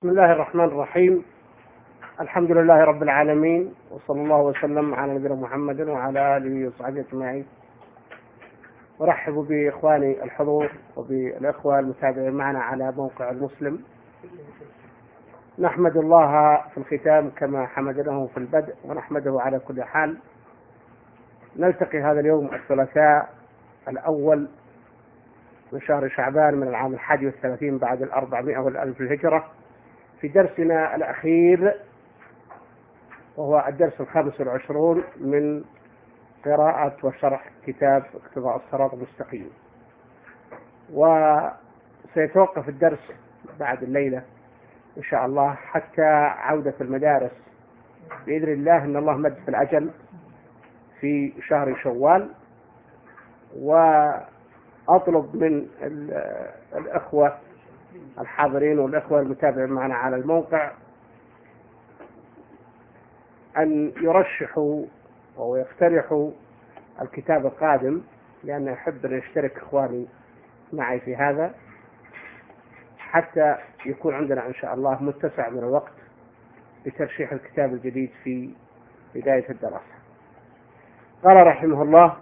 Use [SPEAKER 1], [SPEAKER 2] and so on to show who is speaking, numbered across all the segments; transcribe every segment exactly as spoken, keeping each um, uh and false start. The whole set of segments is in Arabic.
[SPEAKER 1] بسم الله الرحمن الرحيم. الحمد لله رب العالمين، وصلى الله وسلم على نبينا محمد وعلى آله وصحبه أجمعين. أرحب بإخواني الحضور وبالإخوة المتابعين معنا على موقع المسلم. نحمد الله في الختام كما حمدناه في البدء، ونحمده على كل حال. نلتقي هذا اليوم الثلاثاء الأول من شهر شعبان من العام الحادي والثلاثين بعد الأربعمائة والألف الهجرة في درسنا الأخير، وهو الدرس الخامس والعشرون من قراءة وشرح كتاب اقتضاء الصراط المستقيم. وسيتوقف الدرس بعد الليلة إن شاء الله حتى عودة المدارس بإذن الله. إن الله مد في الأجل في شهر شوال، وأطلب من الأخوة الحاضرين والأخوة المتابعين معنا على الموقع أن يرشحوا ويقترحوا الكتاب القادم، لأن أحب أن يشترك إخواني معي في هذا حتى يكون عندنا إن شاء الله متسع من الوقت لترشيح الكتاب الجديد في بداية الدراسة. قال رحمه الله: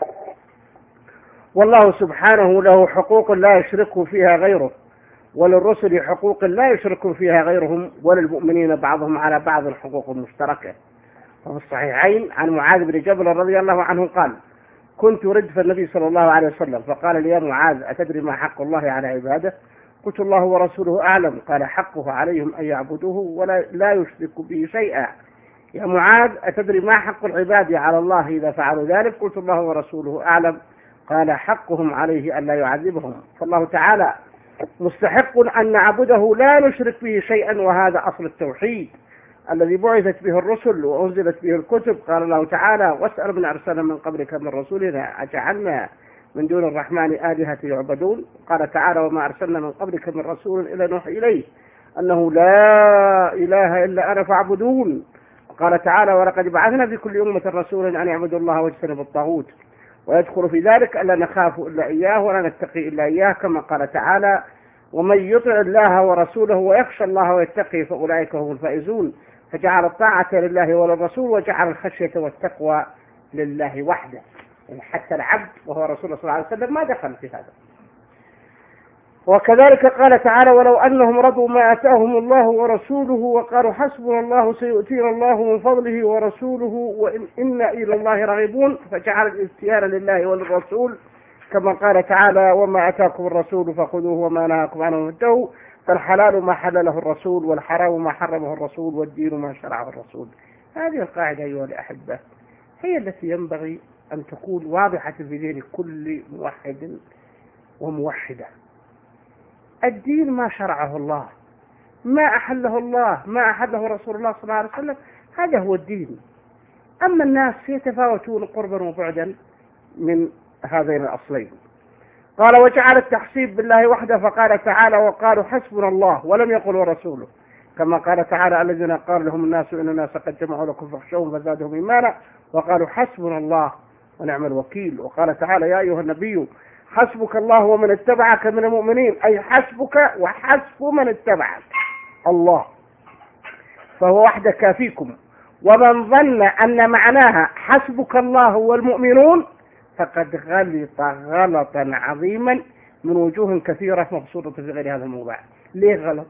[SPEAKER 1] والله سبحانه له حقوق لا يشرك فيها غيره، وللرسل حقوق لا يشرك فيها غيرهم، وللمؤمنين بعضهم على بعض حقوق مشتركة. وفي الصحيحين عن معاذ بن جبل رضي الله عنه قال: كنت ردف النبي صلى الله عليه وسلم فقال لي: يا معاذ، أتدري ما حق الله على عباده؟ قلت: الله ورسوله أعلم. قال: حقه عليهم أن يعبدوه ولا لا يشركوا به شيئا. يا معاذ، أتدري ما حق العباد على الله إذا فعلوا ذلك؟ قلت: الله ورسوله أعلم. قال: حقهم عليه أن لا يعذبهم. فالله تعالى مستحق أن نعبده لا نشرك به شيئا، وهذا أصل التوحيد الذي بعثت به الرسل وأنزلت به الكتب. قال الله تعالى: واسأل من أرسلنا من قبلك من رسولنا أجعلنا من دون الرحمن آلهة يعبدون. قال تعالى: وما أرسلنا من قبلك من رسول إلا نوحي إليه أنه لا إله إلا أنا فاعبدون. قال تعالى: ولقد بعثنا في كل أمة رسولا أن يعبدوا الله واجتنبوا الطاغوت. ويدخل في ذلك ألا نخاف إلا إياه ولا نتقي إلا إياه، كما قال تعالى: ومن يطع الله ورسوله ويخشى الله ويتقي فأولئك هم الفائزون. فجعل الطاعة لله وللرسول، وجعل الخشية والتقوى لله وحده. يعني حتى العبد وهو رسول الله صلى الله عليه وسلم ما دخل في هذا. وكذلك قال تعالى: ولو أنهم رضوا ما آتاهم الله ورسوله وقالوا حسبنا الله سيؤتينا الله من فضله ورسوله وإنا إلى الله راغبون. فجعل الاختيار لله وللرسول، كما قال تعالى: وما أتاكم الرسول فخذوه وما نهاكم عنه فانتهوا. فالحلال ما حلله الرسول، والحرام ما حرمه الرسول، والدين ما شرعه الرسول. هذه القاعدة أيها الأحبة هي التي ينبغي أن تكون واضحة في ذهن كل موحد وموحدة. الدين ما شرعه الله، ما أحله الله، ما أحله رسول الله صلى الله عليه وسلم، هذا هو الدين. أما الناس يتفاوتون قربا وبعدا من هذين الأصلين. قال: وجعل التحسيب بالله وحده، فقال تعالى: وقالوا حسبنا الله، ولم يقل رسوله، كما قال تعالى: الذين قال لهم الناس إن الناس قد جمعوا لكم فاخشوهم فزادهم إيمانا وقالوا حسبنا الله ونعم الوكيل. وقال تعالى: يا أيها النبي حسبك الله ومن اتبعك من المؤمنين، أي حسبك وحسب من اتبعك الله، فهو وحده كافيكم. ومن ظن أن معناها حسبك الله والمؤمنون فقد غلط غلطا عظيما من وجوه كثيرة مبسوطة في غير هذا الموضوع. ليه غلط؟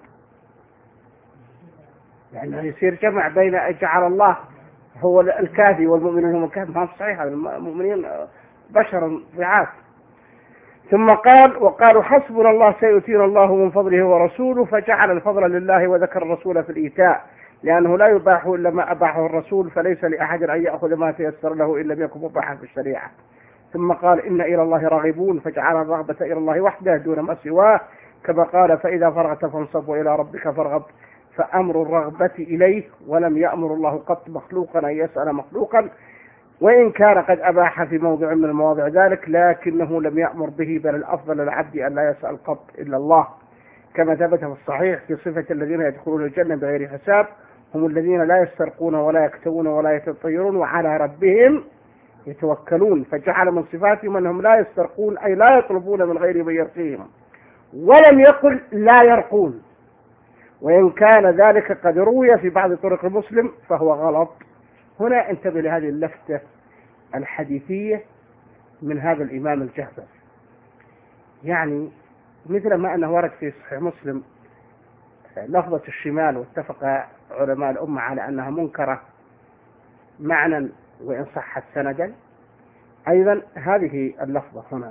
[SPEAKER 1] لأنه يصير جمع بين جعل الله هو الكافي والمؤمنين هم الكافي. ما صحيح، المؤمنين بشر ضعاف. ثم قال: وقالوا حسبنا الله سيؤتينا الله من فضله ورسوله، فجعل الفضل لله وذكر الرسول في الإيتاء، لأنه لا يباح إلا ما أباحه الرسول، فليس لأحد أن يأخذ ما تيسر له إلا لم يكن مباحا في الشريعة. ثم قال: إن إلى الله راغبون، فجعل الرغبة إلى الله وحده دون ما سواه، كما قال: فإذا فرغت فانصب وإلى ربك فارغب. فأمر الرغبة إليه، ولم يأمر الله قط مخلوقا أن يسأل مخلوقا، وإن كان قد أباح في موضع من المواضع ذلك، لكنه لم يأمر به، بل الأفضل للعبد أن لا يسأل قط إلا الله، كما ثبت في الصحيح في صفة الذين يدخلون الجنة بغير حساب: هم الذين لا يسترقون ولا يكتوون ولا يتطيرون وعلى ربهم يتوكلون. فجعل من صفاتهم أنهم لا يسترقون، أي لا يطلبون من غير من يرقيهم، ولم يقل لا يرقون. وإن كان ذلك قد روي في بعض طرق مسلم فهو غلط. هنا انتبه لهذه اللفتة الحديثية من هذا الإمام الجهبذ، يعني مثل ما أنه ورد في صحيح مسلم لفظة الشمال، واتفق علماء الأمة على أنها منكرة معنى وإن صحت سندا، أيضا هذه اللفظة هنا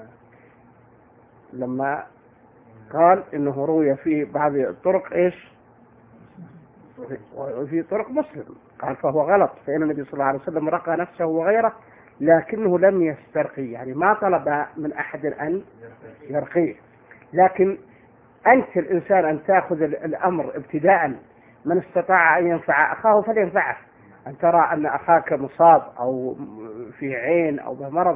[SPEAKER 1] لما قال إنه روي في بعض الطرق إيش وفي طرق مسلم قال فهو غلط، فإن النبي صلى الله عليه وسلم رقى نفسه وغيره لكنه لم يسترقي، يعني ما طلب من أحد أن يرقيه. لكن أنت الإنسان أن تأخذ الأمر ابتداء، من استطاع أن ينفع أخاه فلينفعه. أن ترى أن أخاك مصاب أو في عين أو بمرض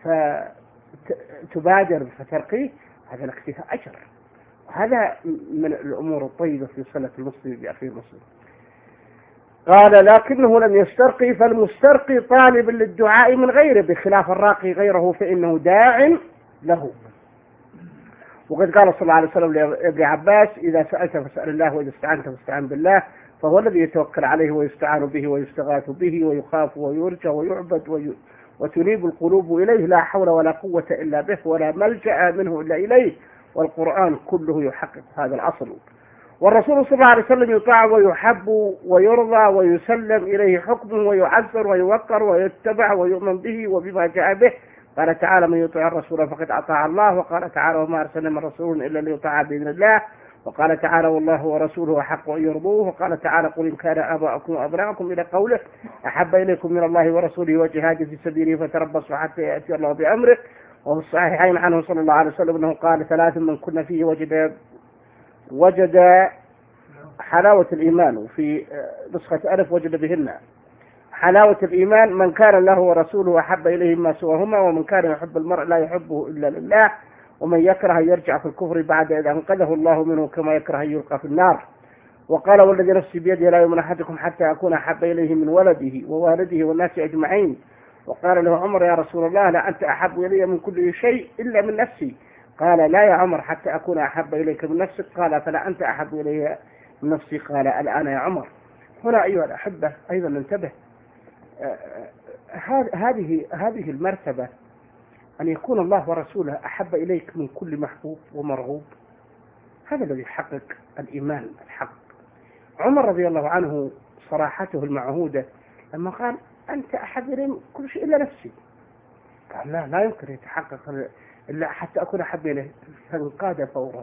[SPEAKER 1] فتبادر فترقيه، هذا لك فيها أجر، وهذا من الأمور الطيبة في صلة المسلم بأخيه المسلم. قال لكنه لم يسترقي، فالمسترقي طالب للدعاء من غيره بخلاف الراقي غيره فإنه داع له. وقد قال صلى الله عليه وسلم لابن عباس إذا سألت فاسأل الله وإذا استعنت فاستعن بالله، فهو الذي يتوكل عليه ويستعان به ويستغاث به ويخاف ويرجى ويعبد وي... وتنيب القلوب إليه، لا حول ولا قوة إلا به ولا ملجأ منه إلا إليه، والقرآن كله يحقق هذا الأصل. والرسول صلى الله عليه وسلم يطاع ويحب ويرضى ويسلم إليه حكمه ويعزر ويوقر ويتبع ويؤمن به وبما جاء به. قال تعالى من يطيع الرسول فقد أطاع الله، وقال تعالى وما أرسلنا من رسول إلا ليطاع بإذن الله، وقال تعالى والله ورسوله أحق أن يرضوه، وقال تعالى قل إن كان آباؤكم وأبناؤكم إلى قوله أحب إليكم من الله ورسوله وجهاد في سبيله فتربصوا حتى يأتي الله بأمره. وفي الصحيحين عنه صلى الله عليه وسلم أنه قال ثلاث من كنا فيه وجد وجد حلاوة الإيمان، وفي نسخة ألف وجد بهن حلاوة الإيمان من كان الله ورسوله أحب إليه ما سواهما، ومن كان يحب المرء لا يحبه إلا لله، ومن يكره أن يرجع في الكفر بعد إذا أنقذه الله منه كما يكره أن يلقى في النار. وقال والذي نفسي بيده لا يؤمن أحدكم حتى أكون أحب إليه من ولده ووالده والناس أجمعين. وقال له عمر يا رسول الله لا أنت أحب إلي من كل شيء إلا من نفسي. قال لا يا عمر حتى أكون أحب إليك من نفسك. قال فلا أنت أحب إلي من نفسي. قال الآن يا عمر. هنا أيها الأحبة أيضا ننتبه، هذه هذه المرتبة أن يكون الله ورسوله أحب إليك من كل محبوب ومرغوب، هذا الذي يحقق الإيمان الحق. عمر رضي الله عنه صراحته المعهودة لما قال أنت أحب إلي من كل شيء إلا نفسي، قال لا لا يمكن يتحقق إلا حتى أكون أحب إليه، فانقاد فورا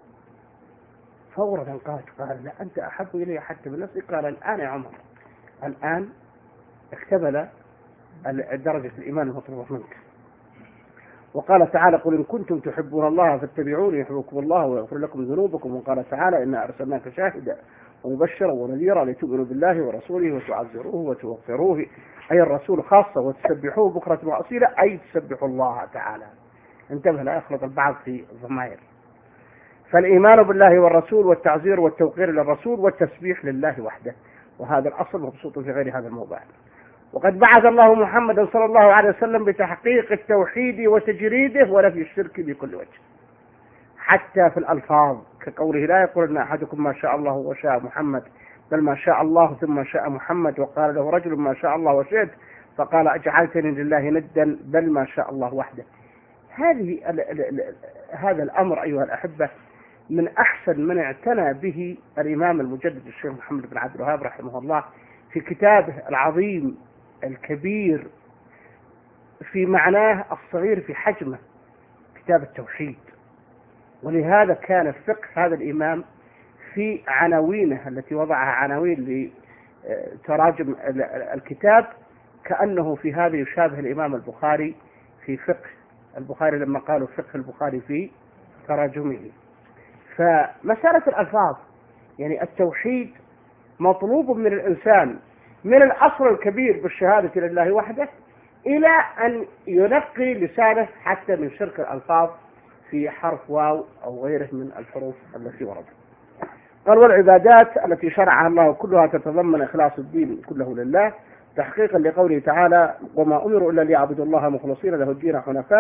[SPEAKER 1] فورا انقاد. قال لا أنت أحب إلي حتى من نفسي. قال الآن يا عمر، الآن اكتمل درجة الإيمان المطلوبة منك. وقال تعالى قل إن كنتم تحبون الله فاتبعوني يحببكم الله ويغفر لكم ذنوبكم. وقال تعالى إنا أرسلناك شاهدا ومبشرا ونذيرا لتؤمنوا بالله ورسوله وتعزروه وتوقروه، أي الرسول خاصة، وتسبحوه بكرة وأصيلا، أي تسبحوا الله تعالى. انتبه لا يخلط البعض في الضمائر. فالإيمان بالله والرسول والتعزير والتوقير للرسول والتسبيح لله وحده، وهذا الأصل مبسوط في غير هذا الموضوع. وقد بعث الله محمدا صلى الله عليه وسلم بتحقيق التوحيد وتجريده ونفي الشرك بكل وجه، حتى في الألفاظ كقوله لا يقولن أحدكم ما شاء الله وشاء محمد، بل ما شاء الله ثم شاء محمد. وقال له رجل ما شاء الله وشئت، فقال أجعلتني لله ندا، بل ما شاء الله وحده. هذه هذا الأمر أيها الأحبة من أحسن من اعتنى به الإمام المجدد الشيخ محمد بن عبد الوهاب رحمه الله في كتابه العظيم الكبير في معناه الصغير في حجمه، كتاب التوحيد. ولهذا كان فقه هذا الإمام في عناوينه التي وضعها عناوين لتراجم الكتاب كأنه في هذا يشابه الإمام البخاري في فقه البخاري لما قالوا فقه البخاري في تراجمه. فمسألة الألفاظ يعني التوحيد مطلوب من الإنسان من الأصل الكبير بالشهادة لله وحده إلى أن ينقي لسانه حتى من شرك الألفاظ في حرف واو أو غيره من الحروف التي وردت. قال والعبادات التي شرعها الله كلها تتضمن إخلاص الدين كله لله، تحقيقا لقوله تعالى وما أمروا إلا ليعبدوا الله مخلصين له الدين حنفاء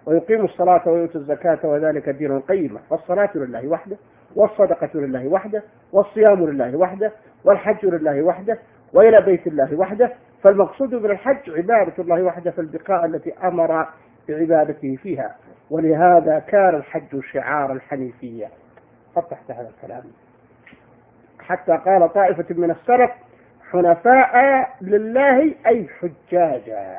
[SPEAKER 1] ويقيموا الصلاة ويؤتوا الزكاة وذلك الدين القيم. فالصلاة لله وحده، والصدقة لله وحده، والصيام لله وحده، والحج لله وحده، وإلى بيت الله وحده. فالمقصود من الحج عبادة الله وحده في البقاع التي أمر بعبادته فيها، ولهذا كان الحج شعار الحنيفية. فتحت هذا الكلام حتى قال طائفة من السلف حنفاء لله أي حجاجا،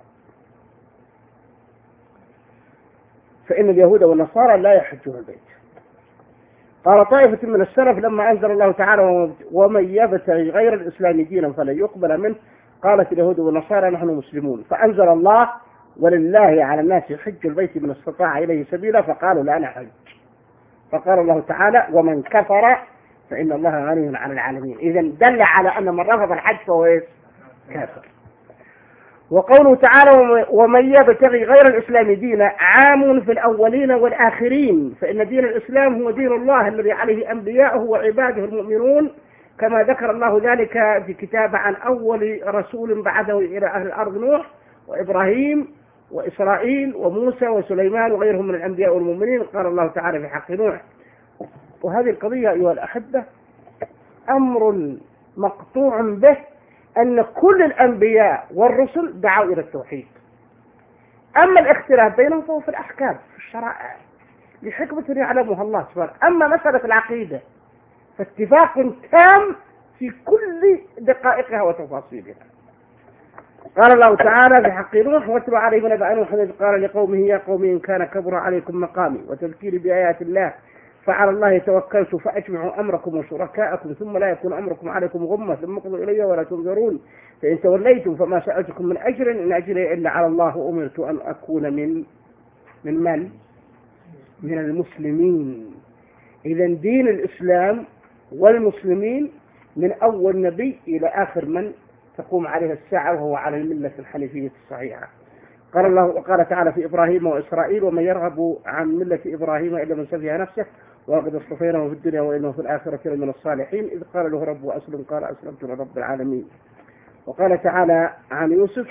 [SPEAKER 1] فإن اليهود والنصارى لا يحجون البيت. قال طائفة من السلف لما أنزل الله تعالى ومن يبتغي غير الإسلام دينا فلن يقبل منه، قالت اليهود والنصارى نحن مسلمون، فأنزل الله ولله على الناس حج البيت من استطاع إليه سبيلا، فقالوا لا نحج. فقال الله تعالى ومن كفر فإن الله غني عن العالمين. إذن دل على أن من رفض الحج فهو كافر. وقوله تعالى ومن يبتغي غير الإسلام دينا عام في الأولين والآخرين، فإن دين الإسلام هو دين الله الذي عليه أنبياؤه وعباده المؤمنون، كما ذكر الله ذلك في كتاب عن أول رسول بعثه إلى أهل الأرض نوح وإبراهيم وإسرائيل وموسى وسليمان وغيرهم من الأنبياء والمؤمنين. قال الله تعالى في حق نوح. وهذه القضية أيها الأحبة أمر مقطوع به أن كل الأنبياء والرسل دعوا إلى التوحيد. أما الاختلاف بينهم فهو في الأحكام في الشرائع لحكمة يعلمها الله سبحانه. أما مسألة العقيدة فاتفاق تام في كل دقائقها وتفاصيلها. قال الله تعالى في حق نوح واتلو عليهم نبأ نوح إذ قال لقومه يا قوم إن كان كبر عليكم مقامي وتذكيري بآيات الله فعلى الله توكلت فأجمعوا أمركم وشركاءكم ثم لا يكون أمركم عليكم غمة ثم اقضوا إلي ولا تنظرون فإن توليتم فما سألتكم من أجر إن أجري إلا على الله وأمرت أن أكون من من من؟ من المسلمين. إذا دين الإسلام والمسلمين من أول نبي إلى آخر من تقوم عليه الساعة وهو على الملة الحنيفية الصحيحة. قال الله وقال تعالى في إبراهيم وإسرائيل ومن يرغب عن ملة إبراهيم إلا من سفه نفسه وقد اصطفيناه في الدنيا وإنه في الآخرة من الصالحين إذ قال له رب أسلم قال أسلمت لرب العالمين. وقال تعالى عن يوسف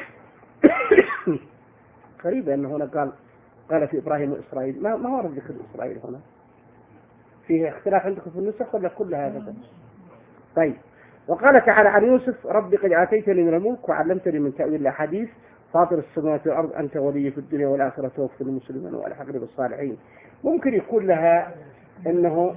[SPEAKER 1] قريبا أنه هنا قال قال في إبراهيم وإسرائيل ما ما ورد ذكر إسرائيل هنا. فيه اختلاف عندكم في النسخ ولا كل هذا؟ طيب. وقال تعالى عن يوسف ربي قد آتيتني من الملك وعلمتني من تأويل الأحاديث فاطر السماوات والأرض أنت ولي في الدنيا والآخرة توفي المسلمين والحقني بالصالحين. ممكن يكون لها أنه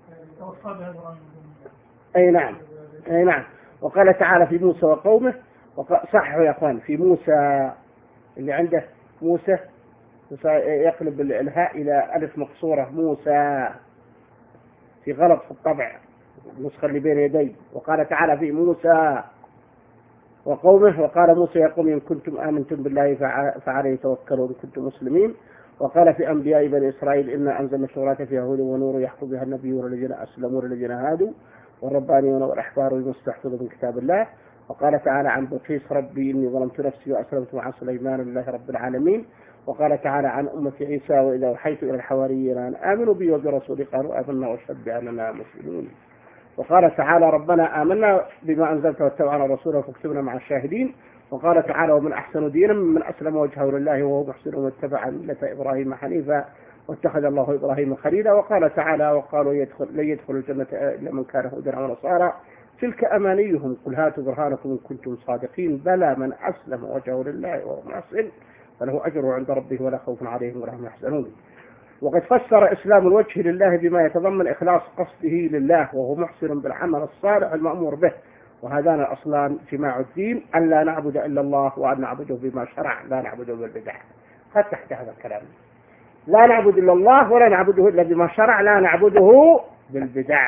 [SPEAKER 1] أي نعم أي نعم. وقال تعالى في موسى وقومه صحوا يا أخوان في موسى اللي عنده موسى يقلب الهاء إلى ألف مقصورة موسى في غلط في الطبع النسخة اللي بين يدي. وقال تعالى في موسى وقومه وقال موسى يا قوم إن كنتم آمنتم بالله فعليه توكلوا إن كنتم مسلمين. وقال في أنبياء بني إسرائيل إنا أنزلنا التوراة فيها هدى ونور يحكم بها النبيون الذين أسلموا للذين هادوا والربانيون والأحبار والمستحفظون من كتاب الله. وقال تعالى عن بلقيس ربي إني ظلمت نفسي وأسلمت مع سليمان لله رب العالمين. وقال تعالى عن أمة عيسى وإذا أوحيت إلى الحواريين أن آمنوا بي وبرسولي قالوا آمنا واشهد بأننا مسلمون. وقال تعالى ربنا آمنا بما أنزلت واتبعنا رسوله فاكتبنا مع الشاهدين. وقال تعالى ومن أحسن دينا ممن أسلم وجهه لله وهو محسن واتبع ملة إبراهيم حنيفا واتخذ الله إبراهيم خليلا. وقال تعالى وقالوا يدخل لن يدخل الجنة إلا من كان هودا أو نصارى تلك أمانيهم قل هاتوا برهانكم إن كنتم صادقين بلى من أسلم وجهه لله وهو محسن فله أجره عند ربه ولا خوف عليهم ولا هم يحزنون. وقد فسر إسلام الوجه لله بما يتضمن إخلاص قصده لله وهو محسن بالعمل الصالح المأمور به. وهذان الأصلان جماع الدين أن لا نعبد إلا الله وأن نعبده بما شرع لا نعبده بالبدع. قد تحت هذا الكلام لا نعبد إلا الله ولا نعبده إلا بما شرع لا نعبده بالبدع.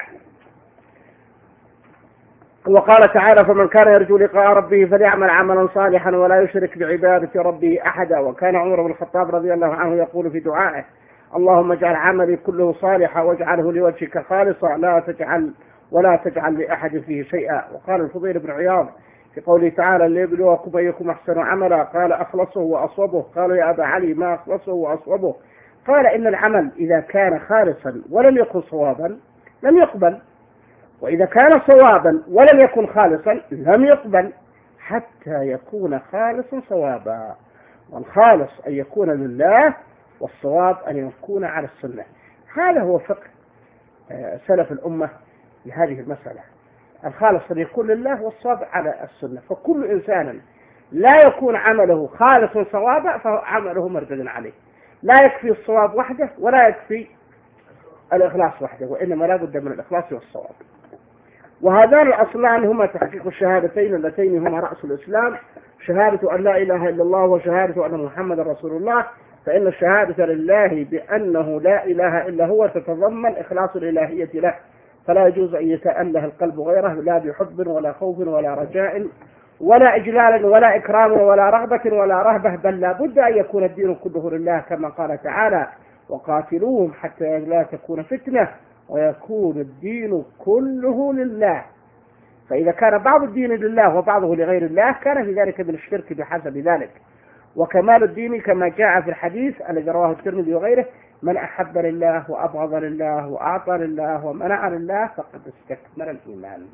[SPEAKER 1] وقال تعالى فمن كان يرجو لقاء ربه فليعمل عملا صالحا ولا يشرك بعبادة ربه أحدا. وكان عمر بن الخطاب رضي الله عنه يقول في دعائه اللهم اجعل عملي كله صالحا واجعله لوجهك خالصا لا تجعل ولا تجعل لأحد فيه شيئا. وقال الفضيل بن عياض في قوله تعالى ليبلوكم أيكم أحسن عملا قال أخلصه وأصوبه. قالوا يا أبا علي ما أخلصه وأصوبه؟ قال إن العمل إذا كان خالصا ولم يكن صوابا لم يقبل وإذا كان صوابا ولم يكن خالصا لم يقبل حتى يكون خالصا صوابا. والخالص أن يكون لله والصواب أن يكون على السنة. هذا هو فقه سلف الأمة لهذه المسألة. الخالص أن يكون لله والصواب على السنة. فكل إنسان لا يكون عمله خالصا صوابا فعمله مردود عليه. لا يكفي الصواب وحده ولا يكفي الإخلاص وحده، وإنما لا بد من الإخلاص والصواب. وهذان الأصلان هما تحقيق الشهادتين اللتين هما رأس الإسلام، شهادة أن لا إله إلا الله وشهادة أن محمد رسول الله. فإن الشهادة لله بأنه لا إله إلا هو تتضمن إخلاص الإلهية له، فلا يجوز أن يتأله القلب غيره، لا بحب ولا خوف ولا رجاء ولا إجلال ولا إكرام ولا رغبة ولا رهبة، بل لا بد أن يكون الدين كله لله، كما قال تعالى: وقاتلوهم حتى لا تكون فتنة ويكون الدين كله لله. فإذا كان بعض الدين لله وبعضه لغير الله كان في ذلك من الشرك بحسب ذلك. وكمال الدين كما جاء في الحديث الذي رواه الترمذي وغيره: من أحب لله وأبغض لله وأعطى لله ومنع لله فقد استكمل الإيمان.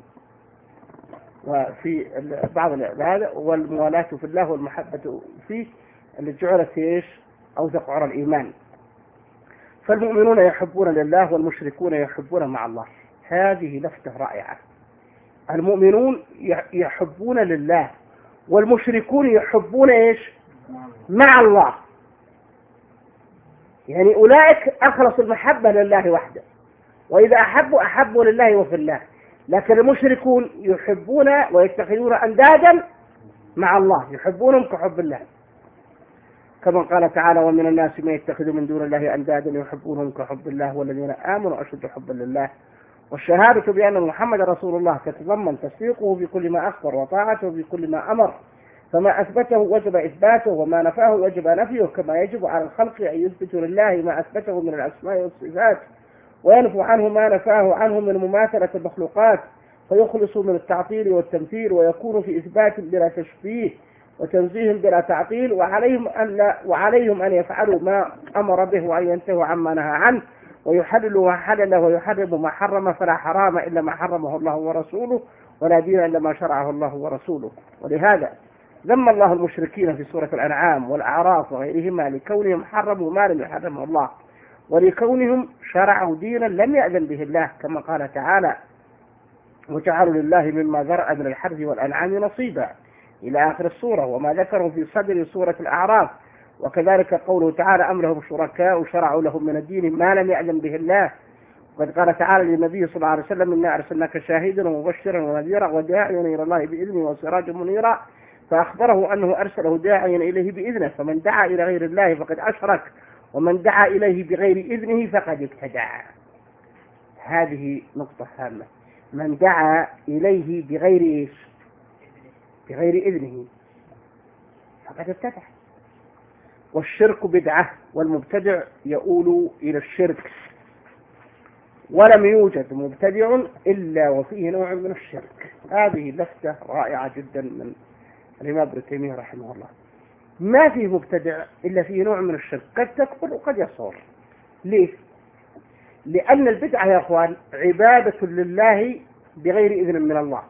[SPEAKER 1] وفي بعض هذا والموالاة في الله والمحبة فيه اللي جعلت ايش أوثق عرى الإيمان. فالمؤمنون يحبون لله والمشركون يحبون مع الله. هذه لفتة رائعة. المؤمنون يحبون لله والمشركون يحبون ايش مع الله. يعني أولئك أخلص المحبة لله وحده، وإذا أحبوا أحبوا لله وفي الله. لكن المشركون يحبون ويتخذون أندادا مع الله، يحبونهم كحب الله، كما قال تعالى: ومن الناس من يتخذ من دون الله أندادا يحبونهم كحب الله والذين آمنوا أشد حبا لله. والشهادة بأن محمد رسول الله تتضمن تصديقه بكل ما أخبر وطاعته بكل ما أمر، فما أثبته وجب إثباته وما نفاه وجب نفيه، كما يجب على الخلق أن يثبتوا لله ما أثبته من الأسماء والصفات وينفوا عنه ما نفاه عنه من مماثلة المخلوقات، فيخلصوا من التعطيل والتمثيل ويكونوا في إثبات بلا تشبيه وتنزيه بلا تعطيل. وعليهم أن, لا وعليهم أن يفعلوا ما أمر به وأن ينتهوا عما نهى عنه، ويحللوا ما حلل ويحرموا ما حرم، فلا حرام إلا ما حرمه الله ورسوله، ولا دين إلا ما شرعه الله ورسوله. ولهذا ذم الله المشركين في سورة الأنعام والأعراف وغيرهما لكونهم حرموا ما لم يحرمه الله، ولكونهم شرعوا دينا لم يأذن به الله، كما قال تعالى: وجعلوا لله مما ذرأ من الحرث والأنعام نصيبا، إلى آخر السورة، وما ذكروا في صدر سورة الأعراف. وكذلك قوله تعالى: أم لهم شركاء شرعوا لهم من الدين ما لم يأذن به الله. وقد قال تعالى للنبي صلى الله عليه وسلم: إنا أرسلناك شاهدا ومبشرا ونذيرا وداعيا إلى الله بإذنه وسراجا منيرا، فأخبره أنه أرسله داعيا إليه بإذنه، فمن دعا إلى غير الله فقد أشرك، ومن دعا إليه بغير إذنه فقد ابتدع. هذه نقطة هامة. من دعا إليه بغير إيش؟ بغير إذنه فقد ابتدع. والشرك بدعة، والمبتدع يؤول إلى الشرك، ولم يوجد مبتدع إلا وفيه نوع من الشرك. هذه لفتة رائعة جدا من الإمام ابن تيمية رحمه الله. ما فيه مبتدع إلا فيه نوع من الشرك، قد تكبر وقد يصغر. ليه؟ لأن البدعة يا أخوان عبادة لله بغير إذن من الله،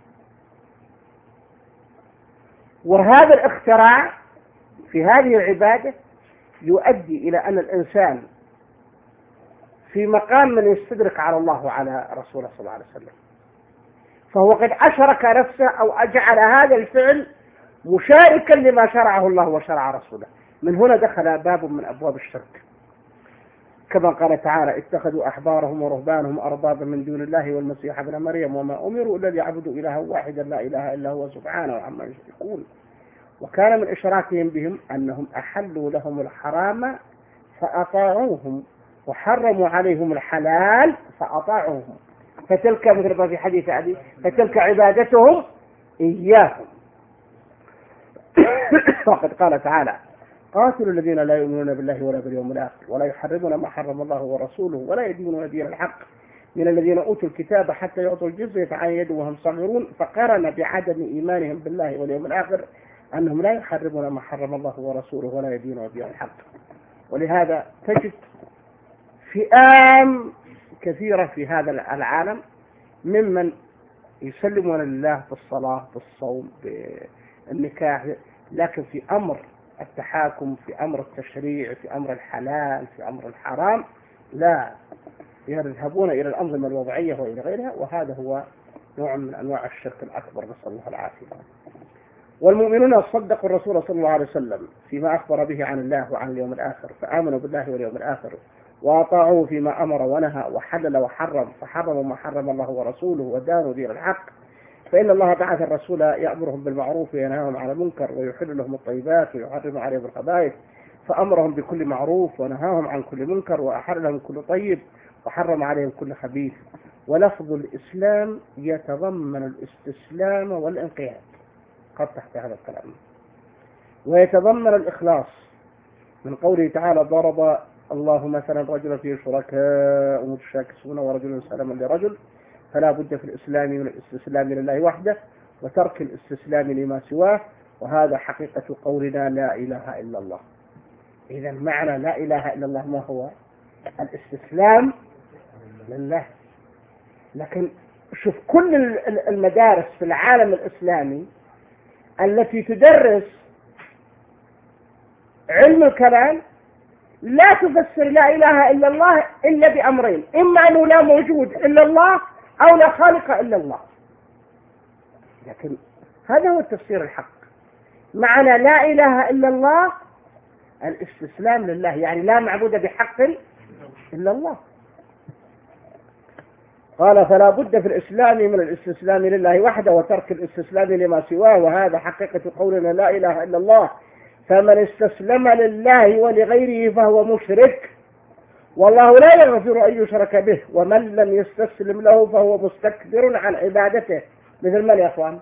[SPEAKER 1] وهذا الاختراع في هذه العبادة يؤدي إلى أن الإنسان في مقام من يستدرك على الله وعلى رسوله صلى الله عليه وسلم، فهو قد أشرك نفسه أو أجعل هذا الفعل مشاركا لما شرعه الله وشرع رسوله. من هنا دخل باب من أبواب الشرك، كما قال تعالى: اتخذوا أحبارهم ورهبانهم أربابا من دون الله والمسيح ابن مريم وما أمروا إلا ليعبدوا إلها واحدا لا إله إلا هو سبحانه عما يشركون. وكان من إشراكهم بهم أنهم أحلوا لهم الحرام فأطاعوهم وحرموا عليهم الحلال فأطاعوهم، فتلك مثل ما في حديث عدي فتلك عبادتهم إياهم. وقد قال تعالى: قاتلوا الذين لا يؤمنون بالله ولا باليوم الآخر ولا يحرمون ما حرم الله ورسوله ولا يدينون دين الحق من الذين أوتوا الكتاب حتى يعطوا الجزية عن يد وهم صغيرون، فقارن بعدم إيمانهم بالله واليوم الآخر أنهم لا يحرمون ما حرم الله ورسوله ولا يدينون دين الحق. ولهذا تجد فئام كثيرة في هذا العالم ممن يسلمون لله بالصلاة بالصوم بالنكاح، لكن في أمر التحاكم في أمر التشريع، في أمر الحلال، في أمر الحرام، لا، يذهبون إلى الأنظمة الوضعية وإلى غيرها، وهذا هو نوع من أنواع الشرك الأكبر، نسأل الله العافية. والمؤمنون صدقوا الرسول صلى الله عليه وسلم فيما أخبر به عن الله وعن اليوم الآخر، فآمنوا بالله واليوم الآخر وأطاعوه فيما أمر ونهى وحلل وحرم، فحرموا ما حرم الله ورسوله ودانوا دين الحق. فإن الله بعث الرسول يأمرهم بالمعروف وينهاهم عن المنكر ويحل لهم الطيبات ويحرم عليهم الخبائث، فأمرهم بكل معروف ونهاهم عن كل منكر وأحل لهم كل طيب وحرم عليهم كل خبيث. ولفظ الإسلام يتضمن الاستسلام والانقياد، قد تحت هذا الكلام، ويتضمن الإخلاص من قوله تعالى: ضرب الله مثلا رجلا فيه شركاء متشاكسون ورجل سلما لرجل، فلا بد في الإسلام من الاستسلام لله وحده وترك الاستسلام لما سواه، وهذا حقيقة قولنا لا إله إلا الله. إذا معنى لا إله إلا الله ما هو؟ الاستسلام لله. لكن شوف كل المدارس في العالم الإسلامي التي تدرس علم الكلام لا تفسر لا إله إلا الله إلا بأمرين: إما أنه لا موجود إلا الله أو لا خالق إلا الله. لكن هذا هو التفسير الحق. معنى لا إله إلا الله الاستسلام لله، يعني لا معبود بحق إلا الله. قال: فلا بد في الإسلام من الاستسلام لله وحده وترك الاستسلام لما سواه، وهذا حقيقة قولنا لا إله إلا الله. فمن استسلم لله ولغيره فهو مشرك، والله لا يغفر أن يشرك به، ومن لم يستسلم له فهو مستكبر عن عبادته. مثل من يا أخوان؟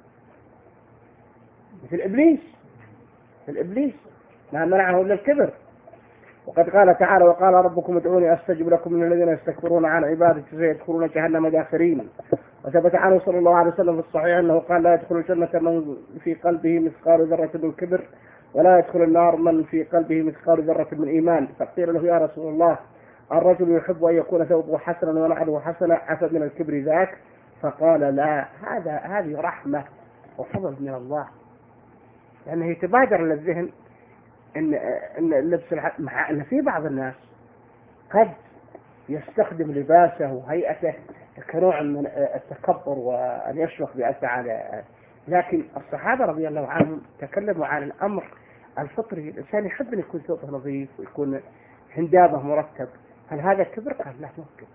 [SPEAKER 1] مثل إبليس. مثل إبليس ما منعه إلا الكبر. وقد قال تعالى: وقال ربكم ادعوني أستجب لكم من الذين يستكبرون عن عبادتي سيدخلون جهنم داخرين. وثبت عنه صلى الله عليه وسلم في الصحيح أنه قال: لا يدخل الجنة من في قلبه مثقال ذرة من كبر، ولا يدخل النار من في قلبه مثقال ذرة من إيمان. فقيل له: يا رسول الله، الرجل يحب أن يكون ثوبه حسنا ونعله حسنا، أفمن الكبر ذاك؟ فقال: لا، هذا هذه رحمة وفضل من الله. لأنه يتبادر للذهن إن إن اللبس الح... مع أن في بعض الناس قد يستخدم لباسه وهيئته كنوع من التكبر وأن يشرف بأفعاله، لكن الصحابة رضي الله عنهم تكلموا عن الأمر الفطري. الإنسان يحب أن يكون ثوبه نظيف ويكون هندامه مرتب. هل هذا كبر؟ قال: لا، مو كبر.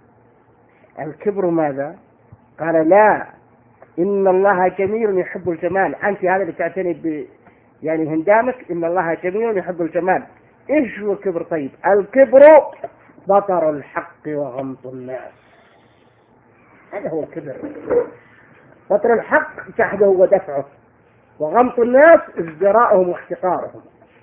[SPEAKER 1] الكبر ماذا؟ قال: لا، إن الله جميل يحب الجمال. أنت هذا اللي تعتني ب يعني هندامك، إن الله جميل يحب الجمال. إيش هو الكبر؟ طيب، الكبر بطر الحق وغمط الناس. هذا هو الكبر. بطر الحق جحده ودفعه، وغمط الناس ازدراءهم واحتقارهم.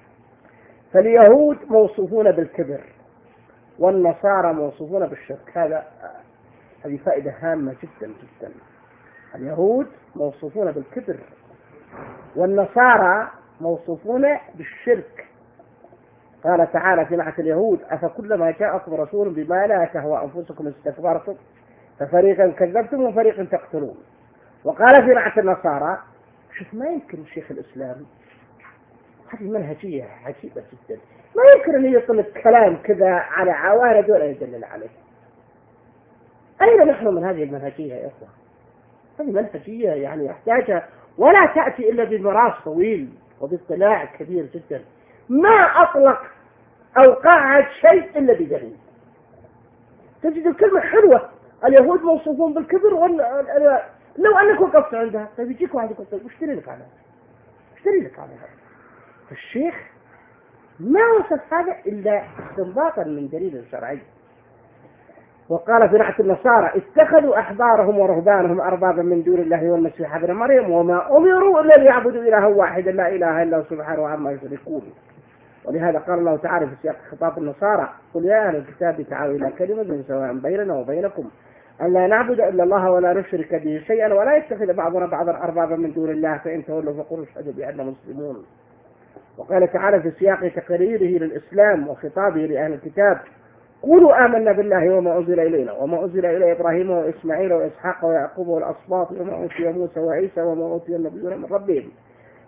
[SPEAKER 1] فاليهود موصوفون بالكبر والنصارى موصوفون بالشرك. هذا هذه فائدة هامة جدا جدا. اليهود موصوفون بالكبر والنصارى موصوفون بالشرك. قال تعالى في نعت اليهود: أفكلما جاءكم رسول بما لا تهوى أنفسكم استكبرتم ففريقا كذبتم وفريقا تقتلون. وقال في نعت النصارى: شوف، ما يمكن شيخ الإسلام، هذه منهجية عجيبة جدا، ما يمكن أن يطلق كلام كذا على عوارض ولا يدلل عليه. أين نحن من هذه المنهجية يا أخوة؟ هذه منهجية يعني يحتاجها، ولا تأتي إلا بمراس طويل وباطلاع كبير جدا. ما أطلق أو قاعد شيء إلا بدليل. تجد الكلمة حلوة: اليهود موصوفون بالكبر، ولا لو أنك وقفت عندها طيب يجيك واحد يقول: طيب اشتري لك على اشتري لك على هذا. الشيخ ما وصف هذا إلا استنباطا من دليل شرعي. وقال في نعت النصارى: اتخذوا أحبارهم ورهبانهم أربابا من دون الله والمسيح ابن مريم وما أمروا إلا ليعبدوا إلها واحدا لا إله إلا هو سبحانه عما يشركون. ولهذا قال الله تعالى في سياق خطاب النصارى: قل يا أهل الكتاب تعالوا إلى كلمة سواء بيننا وبينكم أن لا نعبد إلا الله ولا نشرك به شيئا ولا يتخذ بعضنا بعضا أربابا من دون الله فإن تولوا فقولوا اشهدوا بأننا مسلمون. وقال تعالى في سياق تقريره للإسلام وخطابه لأهل الكتاب: قولوا آمنا بالله وما أنزل إلينا وما أنزل إلى إبراهيم وإسماعيل وإسحاق ويعقوب والأسباط وما أوتي موسى وعيسى وما أوتي النبيون من ربهم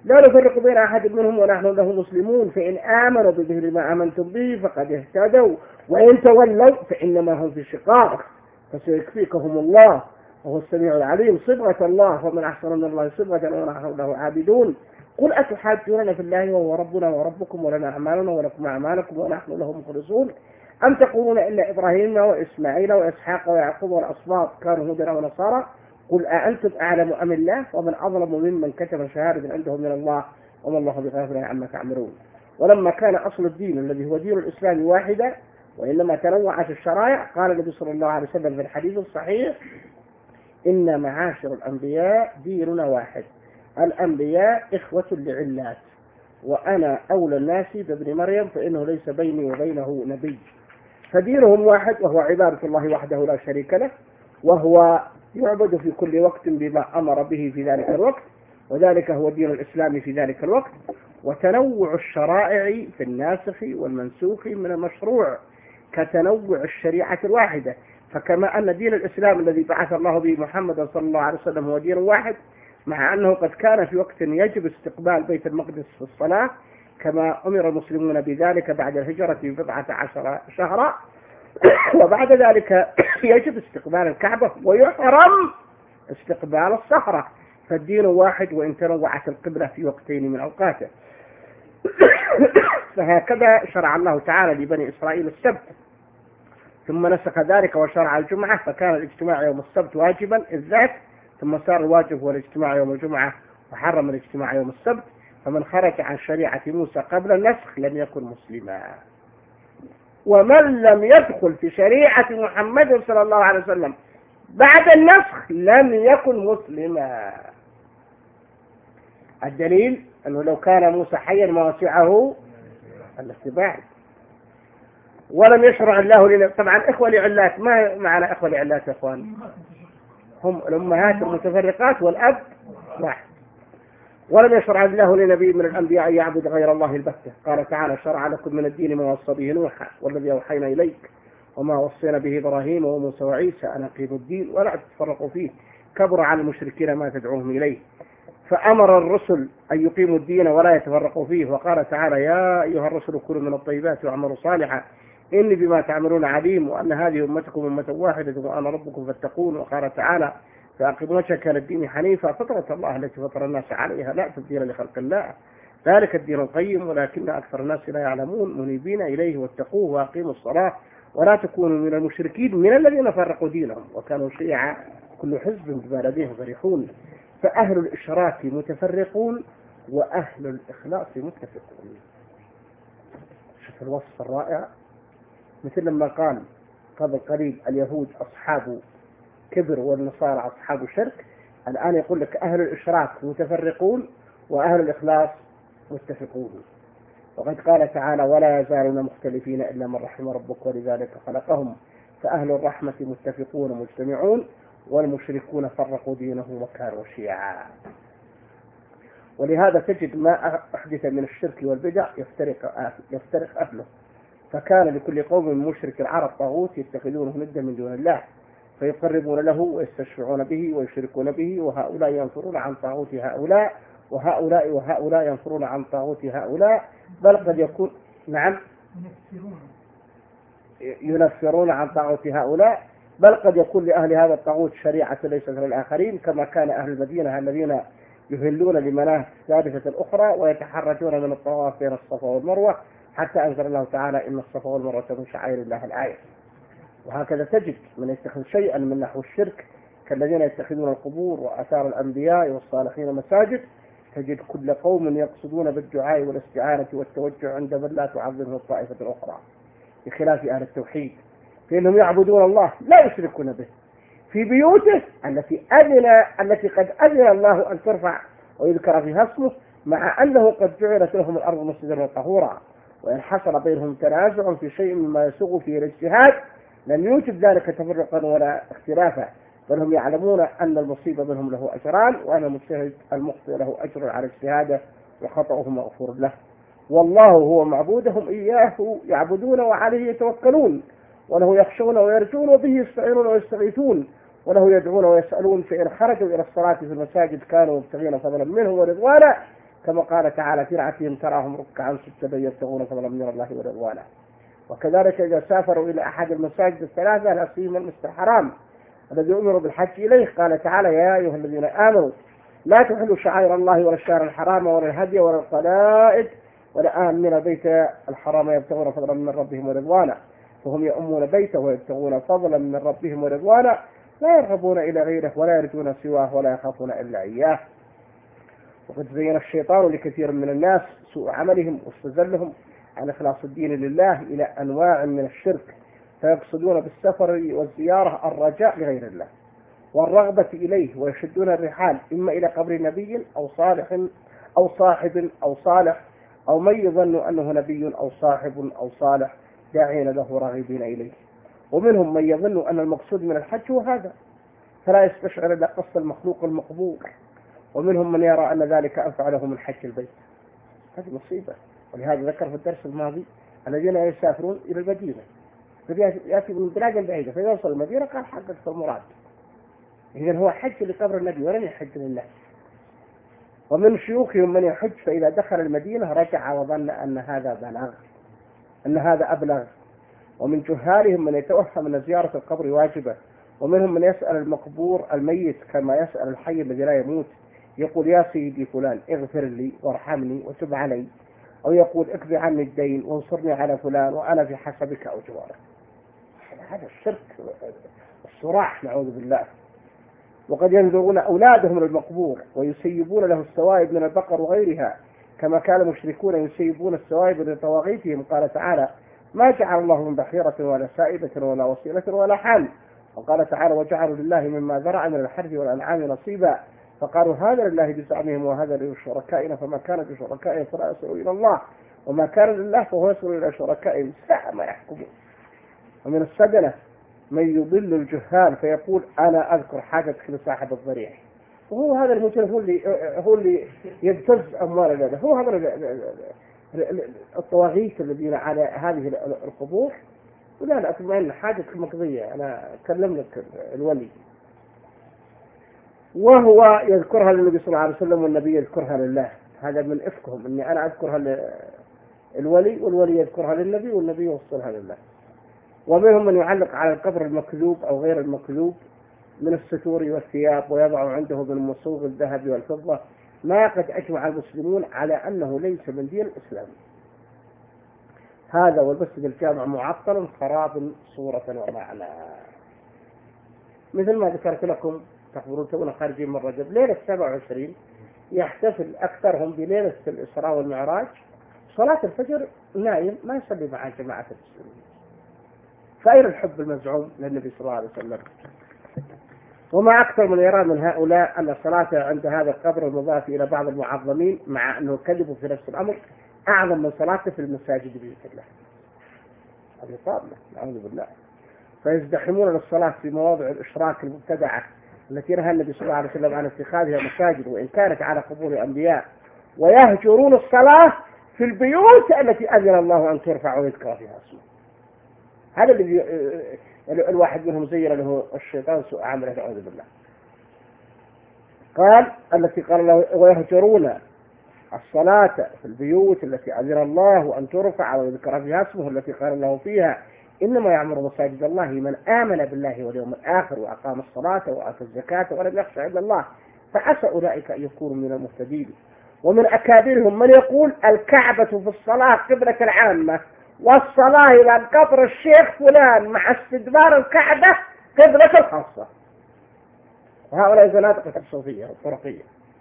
[SPEAKER 1] لا نفرق بين أحد منهم ونحن له مسلمون فإن آمنوا بمثل ما آمنتم به فقد اهتدوا وإن تولوا فإنما هم في شقاق فسيكفيكهم الله وهو السميع العليم. صبغة الله فمن أحسن من الله صبغة ونحن له عابدون. قل أتحاجوننا في الله وهو ربنا وربكم ولنا أعمالنا ولكم أعمالكم ونحن له مخلصون أم تقولون إن إبراهيم وإسماعيل وإسحاق ويعقوب والأسباط كانوا هودا ونصارى قل أأنتم أعلم أم الله ومن أظلم ممن كتب شهادة عنده من الله وما الله بغافل عما تعملون. ولما كان أصل الدين الذي هو دين الإسلام واحدا وإنما تنوعت الشرائع قال النبي صلى الله عليه وسلم في الحديث الصحيح إن معاشر الأنبياء ديننا واحد الأنبياء إخوة لعلات وأنا أولى الناس بابن مريم فإنه ليس بيني وبينه نبي. فدينهم واحد وهو عبادة الله وحده لا شريك له وهو يعبد في كل وقت بما أمر به في ذلك الوقت وذلك هو دين الإسلام في ذلك الوقت. وتنوع الشرائع في الناسخ والمنسوخ من المشروع كتنوع الشريعة الواحدة. فكما أن دين الإسلام الذي بعث الله به محمد صلى الله عليه وسلم هو دين واحد مع أنه قد كان في وقت يجب استقبال بيت المقدس في الصلاة كما أمر المسلمون بذلك بعد الهجرة ببضعة عشر شهرا وبعد ذلك يجب استقبال الكعبة ويحرم استقبال الصخرة. فالدين واحد وإن تنوعت القبلة في وقتين من أوقاته. فهكذا شرع الله تعالى لبني إسرائيل السبت ثم نسخ ذلك وشرع الجمعة فكان الاجتماع يوم السبت واجبا إذ ذاك ثم صار الواجب هو الاجتماع يوم الجمعة وحرم الاجتماع يوم السبت. فمن خرج عن شريعة موسى قبل النسخ لم يكن مسلما ومن لم يدخل في شريعة محمد صلى الله عليه وسلم بعد النسخ لم يكن مسلما. الدليل أنه لو كان موسى حيا ما وسعه الاتباع ولم يشرع الله لنا. طبعا إخوة لعلات ما معنى إخوة لعلات يا إخوان؟ هم الأمهات المتفرقات والأب واحد. ولم يشرع الله لنبي من الأنبياء أن يعبد غير الله البتة. قال تعالى شرع لكم من الدين ما وصى به نوحا والذي أوحينا إليك وما وصينا به إبراهيم وموسى وعيسى أن أقيموا الدين ولا تتفرقوا فيه كبر على المشركين ما تدعوهم إليه. فأمر الرسل أن يقيموا الدين ولا يتفرقوا فيه وقال تعالى يا أيها الرسل كلوا من الطيبات واعملوا صالحا إني بما تعملون عليم وأن هذه أمتكم أمة واحدة وأنا ربكم فاتقون. وقال تعالى فأقم وجهك للدين حنيفا فطرة الله التي فطر الناس عليها لا تبديل لخلق الله ذلك الدين القيم ولكن أكثر الناس لا يعلمون منيبين إليه واتقوه وأقيموا الصلاة ولا تكونوا من المشركين من الذين فرقوا دينهم وكانوا شيعا كل حزب بما لديهم فرحون. فأهل الإشراك متفرقون وأهل الإخلاص متفقون. شوف الوصف الرائع مثل لما قال قبل قريب اليهود أصحاب كبر والنصارى أصحاب شرك الآن يقول لك أهل الإشراك متفرقون وأهل الإخلاص متفقون. وقد قال تعالى ولا يزالون مختلفين إلا من رحم ربك ولذلك خلقهم فأهل الرحمة متفقون مجتمعون والمشركون فرقوا دينهم وكانوا شيعا. ولهذا تجد ما أحدث من الشرك والبدع يفترق يفترق أهله. فكان لكل قوم من مشرك العرب طاغوت يتخذونه ندا من دون الله فيقربون له ويستشفعون به ويشركون به وهؤلاء ينفرون عن طاغوت هؤلاء وهؤلاء وهؤلاء ينفرون عن طاغوت هؤلاء بل قد يكون نعم ينفرون عن طاغوت هؤلاء بل قد يكون لأهل هذا الطاغوت شريعة ليست للآخرين كما كان أهل المدينة الذين يهلون لمناهج ثالثة أخرى ويتحرجون من الطواف بين الصفا والمروة حتى أنزل الله تعالى إن الصفا والمروة من شعائر الله الآية. وهكذا تجد من يتخذ شيئا من نحو الشرك كالذين يتخذون القبور وآثار الأنبياء والصالحين مساجد تجد كل قوم يقصدون بالدعاء والاستعانة والتوجه عند من لا تعظمه الطائفة الأخرى بخلاف أهل التوحيد فإنهم يعبدون الله لا يشركون به في بيوته التي أذن التي قد أذن الله أن ترفع ويذكر فيها اسمه مع أنه قد جعلت لهم الأرض مسجدا وطهورا. وإن حصل بينهم تنازع في شيء مما يسوغ فيه الاجتهاد لم يوجد ذلك تفرقا ولا اختلافا بل هم يعلمون أن المصيب منهم له أجران وأن المجتهد المخطئ له أجر على اجتهاده وخطأه مغفور له. والله هو معبودهم إياه يعبدون وعليه يتوكلون وله يخشون ويرجون وبه يستعينون ويستغيثون وله يدعون ويسألون فإن خرجوا إلى الصلاة في المساجد كانوا مبتغين فضلا منه ورضوانا كما قال تعالى في رعتهم تراهم ركعا سجدا يبتغون فضلا من الله ورضوانه. وكذلك إذا سافروا إلى أحد المساجد الثلاثة لا سيما المسجد الحرام الذي أمروا بالحج إليه، قال تعالى يا أيها الذين آمنوا لا تحلوا شعائر الله ولا الشهر الحرام ولا الهدي ولا القلائد ولا آمنين البيت الحرام يبتغون فضلا من ربهم ورضوانا، فهم يؤمون بيته ويبتغون فضلا من ربهم ورضوانا لا يرغبون إلى غيره ولا يرجون سواه ولا يخافون إلا إياه. وقد زين الشيطان لكثير من الناس سوء عملهم واستزلهم عن إخلاص الدين لله إلى أنواع من الشرك، فيقصدون بالسفر والزيارة الرجاء لغير الله والرغبة إليه، ويشدون الرحال إما إلى قبر نبي أو صالح أو صاحب أو صالح أو من يظن أنه نبي أو صاحب أو صالح داعين له راغبين إليه. ومنهم من يظن أن المقصود من الحج هو هذا فلا يستشعر إلا قصد المخلوق المقبول، ومنهم من يرى أن ذلك أنفع له من حج البيت. هذه مصيبة. ولهذا ذكر في الدرس الماضي الذين يسافرون إلى المدينة يأتي من بلاد بعيدة فإذا وصل المدينة قال حققت المراد، إذن هو حج لقبر النبي ولم يحج لله. ومن شيوخهم من يحج فإذا دخل المدينة رجع وظن أن هذا بلغ أن هذا أبلغ. ومن جهالهم من يتوهم أن زيارة القبر واجبة. ومنهم من يسأل المقبور الميت كما يسأل الحي الذي لا يموت، يقول يا سيدي فلان اغفر لي وارحمني وتب علي، أو يقول اقضي عني الدين وانصرني على فلان وأنا في حسبك أو جوارك. هذا الشرك الصراح نعوذ بالله. وقد ينذرون أولادهم للمقبور ويسيبون له السوائب من البقر وغيرها، كما كان المشركون يسيبون السوائب لطواغيتهم. قال تعالى ما جعل الله من بحيرة ولا سائبة ولا وصيلة ولا حام. وقال تعالى وجعلوا لله مما ذرع من الحرث والأنعام نصيبا، فقالوا هذا لله بزعمهم وهذا لشركائنا فما كان لشركائهم فلا يصل إلى الله وما كان لله فهو يصل إلى شركائهم ساء ما يحكمون. ومن السدنة من يضل الجهال فيقول أنا أذكر حاجتك لصاحب الضريح، وهو هذا المجرم هو اللي هو اللي يبتز أموال الناس، هو هذا الطواغيت الذين على هذه القبور. ولا لا أتمنى حاجتك مقضية، أنا أكلم لك الولي، وهو يذكرها للنبي صلى الله عليه وسلم والنبي يذكرها لله. هذا من إفكهم إني أنا أذكرها للولي والولي يذكرها للنبي والنبي يوصلها لله. ومنهم من يعلق على القبر المكذوب أو غير المكذوب من الستور والثياب ويضع عنده من مصوغ الذهب والفضة ما قد أجمع المسلمون على أنه ليس من دين الإسلام. هذا والمسجد الجامع معطل خراب صورة ومعنى. مثل ما ذكرت لكم تخبرون تونا خارجين من رجب ليلة سبعة وعشرين يحتفل أكثرهم بليلة الإسراء والمعراج، صلاة الفجر نايم ما يصلي مع جماعة المسلمين. فأين الحب المزعوم للنبي صلى الله عليه وسلم؟ وما أكثر من يرى من هؤلاء أن الصلاة عند هذا القبر المضاف إلى بعض المعظمين مع أنه كذبوا في نفس الأمر أعظم من صلاته في المساجد بإذن الله. هذه طابلة نعوذ بالله. فيزدحمون للصلاة في مواضع الإشراك المبتدعة التي نهى النبي صلى الله عليه وسلم عن اتخاذها مساجد وإن كانت على قبور الأنبياء، ويهجرون الصلاة في البيوت التي أذن الله أن ترفع ويذكر فيها اسمه. هذا الذي الواحد منهم زين له الشيطان سوء عمله نعوذ بالله. قال التي قال له ويهجرون الصلاة في البيوت التي أذن الله أن ترفع ويذكر فيها اسمه التي قال الله فيها إنما يعمر مساجد الله من آمن بالله واليوم الآخر وأقام الصلاة وآتى الزكاة ولم يخشى إلا الله فعسى أولئك أن يكونوا من المهتدين. ومن أكابرهم من يقول الكعبة في الصلاة قبلة العامة، والصلاة إلى قبر الشيخ فلان مع استدبار الكعبة قبلة الخاصة. وهؤلاء زنادقة الصوفية والطرقية.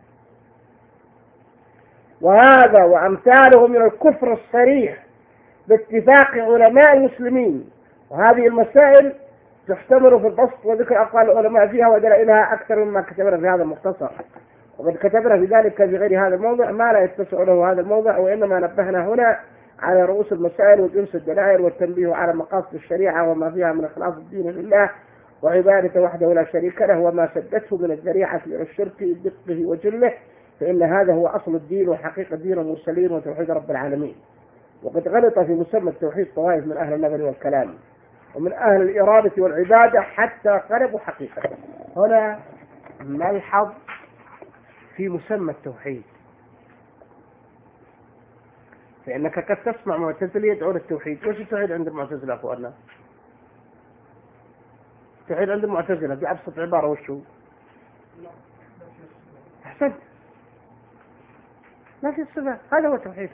[SPEAKER 1] وهذا وأمثاله من الكفر الصريح باتفاق علماء المسلمين. وهذه المسائل تحتمل في البسط وذكر أقوال العلماء فيها ودلائلها أكثر مما كتبنا في هذا المختصر، وقد كتبنا في ذلك في غير هذا الموضع ما لا يتسع له هذا الموضع، وإنما نبهنا هنا على رؤوس المسائل وجنس الدلائل والتنبيه على مقاصد الشريعة وما فيها من إخلاص الدين لله وعبادة وحده لا شريك له وما سدته من الذريعة إلى الشرك بدقه وجله، فإن هذا هو أصل الدين وحقيقة دين المرسلين وتوحيد رب العالمين. وقد غلط في مسمى التوحيد طوائف من أهل النظر والكلام ومن أهل الإرادة والعبادة حتى قلبوا حقيقة. هنا نلحظ في مسمى التوحيد فإنك قد تسمع معتزلي يدعون التوحيد. وش التوحيد عند المعتزلة أخواننا؟ التوحيد عند المعتزلة بأبسط عبارة وش هو؟ أحسنت، ما في الصفات، هذا هو التوحيد.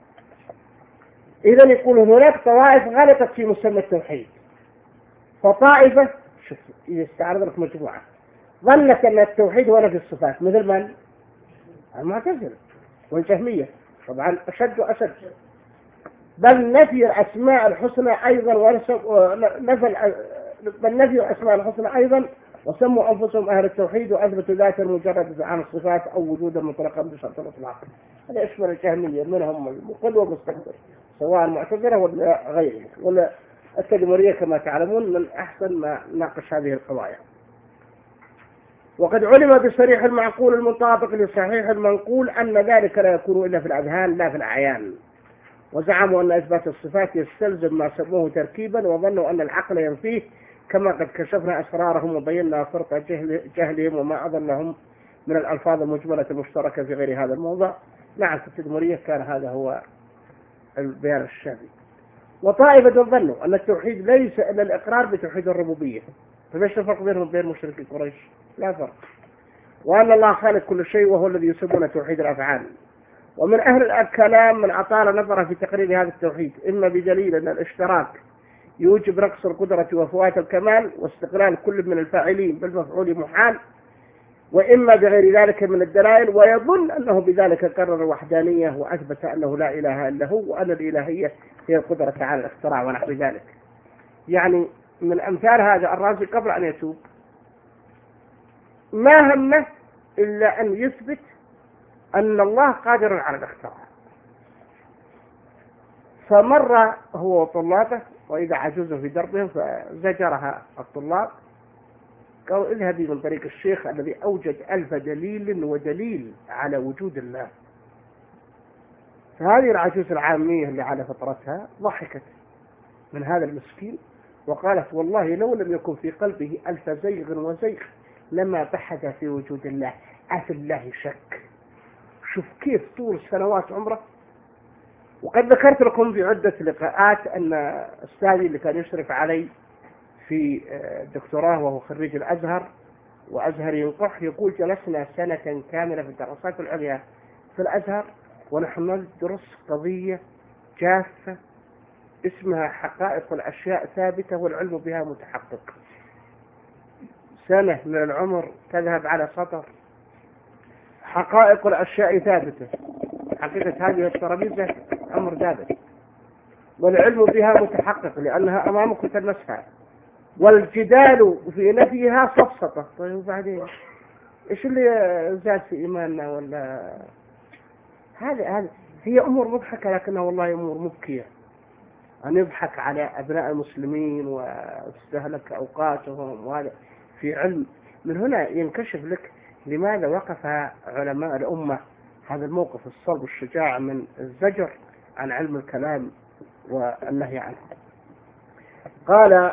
[SPEAKER 1] إذا يقول هناك طوائف غلطت في مسمى التوحيد. فطائفة شوف يستعرض لك مجموعة ظنت أن التوحيد هو نفي الصفات، مثل من؟ المعتزلة والجهمية طبعا أشد وأشد، بل نفي الأسماء الحسنى أيضا ونفي بل نفي الأسماء الحسنى أيضا، وسموا أنفسهم أهل التوحيد وأثبتوا ذات مجرد عن الصفات أو وجودا مطلقا بشرط الإطلاق. هذا يشمل الجهمية منهم المقل والمستكبر سواء المعتزلة ولا غيرهم ولا التدمرية كما تعلمون من أحسن ما ناقش هذه القضايا. وقد علم بصريح المعقول المطابق لصحيح المنقول أن ذلك لا يكون إلا في الأذهان لا في الأعيان، وزعموا أن إثبات الصفات يستلزم ما سموه تركيبا، وظنوا أن العقل ينفيه، كما قد كشفنا أسرارهم وبينا فرط جهل جهلهم وما أظنهم من الألفاظ المجملة المشتركة في غير هذا الموضع. نعم في التدمرية كان هذا هو البيان الشافي. وطائفة ظنوا أن التوحيد ليس إلا الإقرار بتوحيد الربوبية، فليس الفرق بينهم وبين مشركي قريش؟ لا فرق. وأن الله خالق كل شيء وهو الذي يسمونه توحيد الأفعال. ومن أهل الكلام من أطال نظره في تقرير هذا التوحيد، إما بدليل أن الاشتراك يوجب نقص القدرة وفوات الكمال واستقلال كل من الفاعلين بالمفعول محال، وإما بغير ذلك من الدلائل، ويظن أنه بذلك قرر الوحدانية وأثبت أنه لا إله إلا هو، وأن الإلهية هي القدرة على الاختراع ونحو ذلك. يعني من أمثال هذا الرازي قبل أن يتوب ما همه إلا أن يثبت أن الله قادر على الاختراع. فمر هو وطلابه وإذا عجوز في دربهم فزجرها الطلاب قالوا اذهبي من طريق الشيخ الذي أوجد ألف دليل ودليل على وجود الله. فهذه العجوز العامية اللي على فطرتها ضحكت من هذا المسكين وقالت والله لو لم يكن في قلبه ألف زيغ وزيغ لما بحث في وجود الله، أفي الله شك. شوف كيف طول سنوات عمره. وقد ذكرت لكم في عدة لقاءات أن أستاذي اللي كان يشرف علي في الدكتوراه وهو خريج الأزهر وأزهر ينقح يقول جلسنا سنة كاملة في الدراسات العليا في الأزهر ونحن ندرس قضية جافة اسمها حقائق الأشياء ثابتة والعلم بها متحقق. سنة من العمر تذهب على سطر حقائق الأشياء ثابتة، حقيقة هذه الترابيزة أمر ثابت والعلم بها متحقق لأنها أمامك تلمسها، والجدال في نفيها سفسطة. طيب وبعدين إيش اللي زاد في إيماننا؟ ولا هذه هذه هي أمور مضحكة لكنها والله أمور مبكية. أن يضحك على أبناء المسلمين وتستهلك أوقاتهم وهذا في علم. من هنا ينكشف لك لماذا وقف علماء الأمة هذا الموقف الصلب الشجاع من الزجر عن علم الكلام والنهي عنه. قال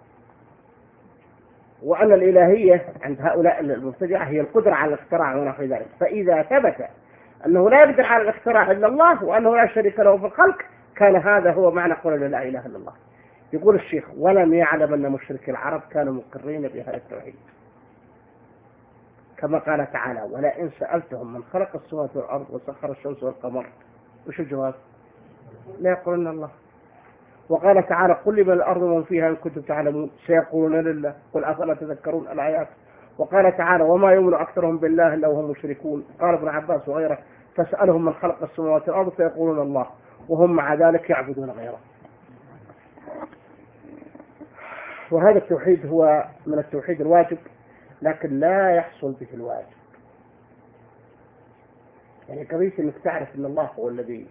[SPEAKER 1] وأن الإلهية عند هؤلاء المبتدعة هي القدرة على الاختراع ونحو ذلك، فإذا ثبت أنه لا يقدر على الاختراع إلا الله وأنه لا شريك له في الخلق كان هذا هو معنى قول لا إله إلا الله. يقول الشيخ ولم يعلم أن مشركي العرب كانوا مقرين بهذا التوحيد، كما قال تعالى ولئن سألتهم من خلق السماوات والأرض وسخر الشمس والقمر، وش الجواب؟ لا يقولون الله. وقال تعالى قل لمن الأرض ومن فيها إن كنتم تعلمون سيقولون لله قل أفلا تذكرون الآيات. وقال تعالى وما يؤمن أكثرهم بالله إلا وهم مشركون. قال ابن عباس وغيره فاسألهم من خلق السماوات والأرض فيقولون الله وهم مع ذلك يعبدون غيره. وهذا التوحيد هو من التوحيد الواجب لكن لا يحصل به الواجب. يعني قضية انك تعرف ان الله هو الذي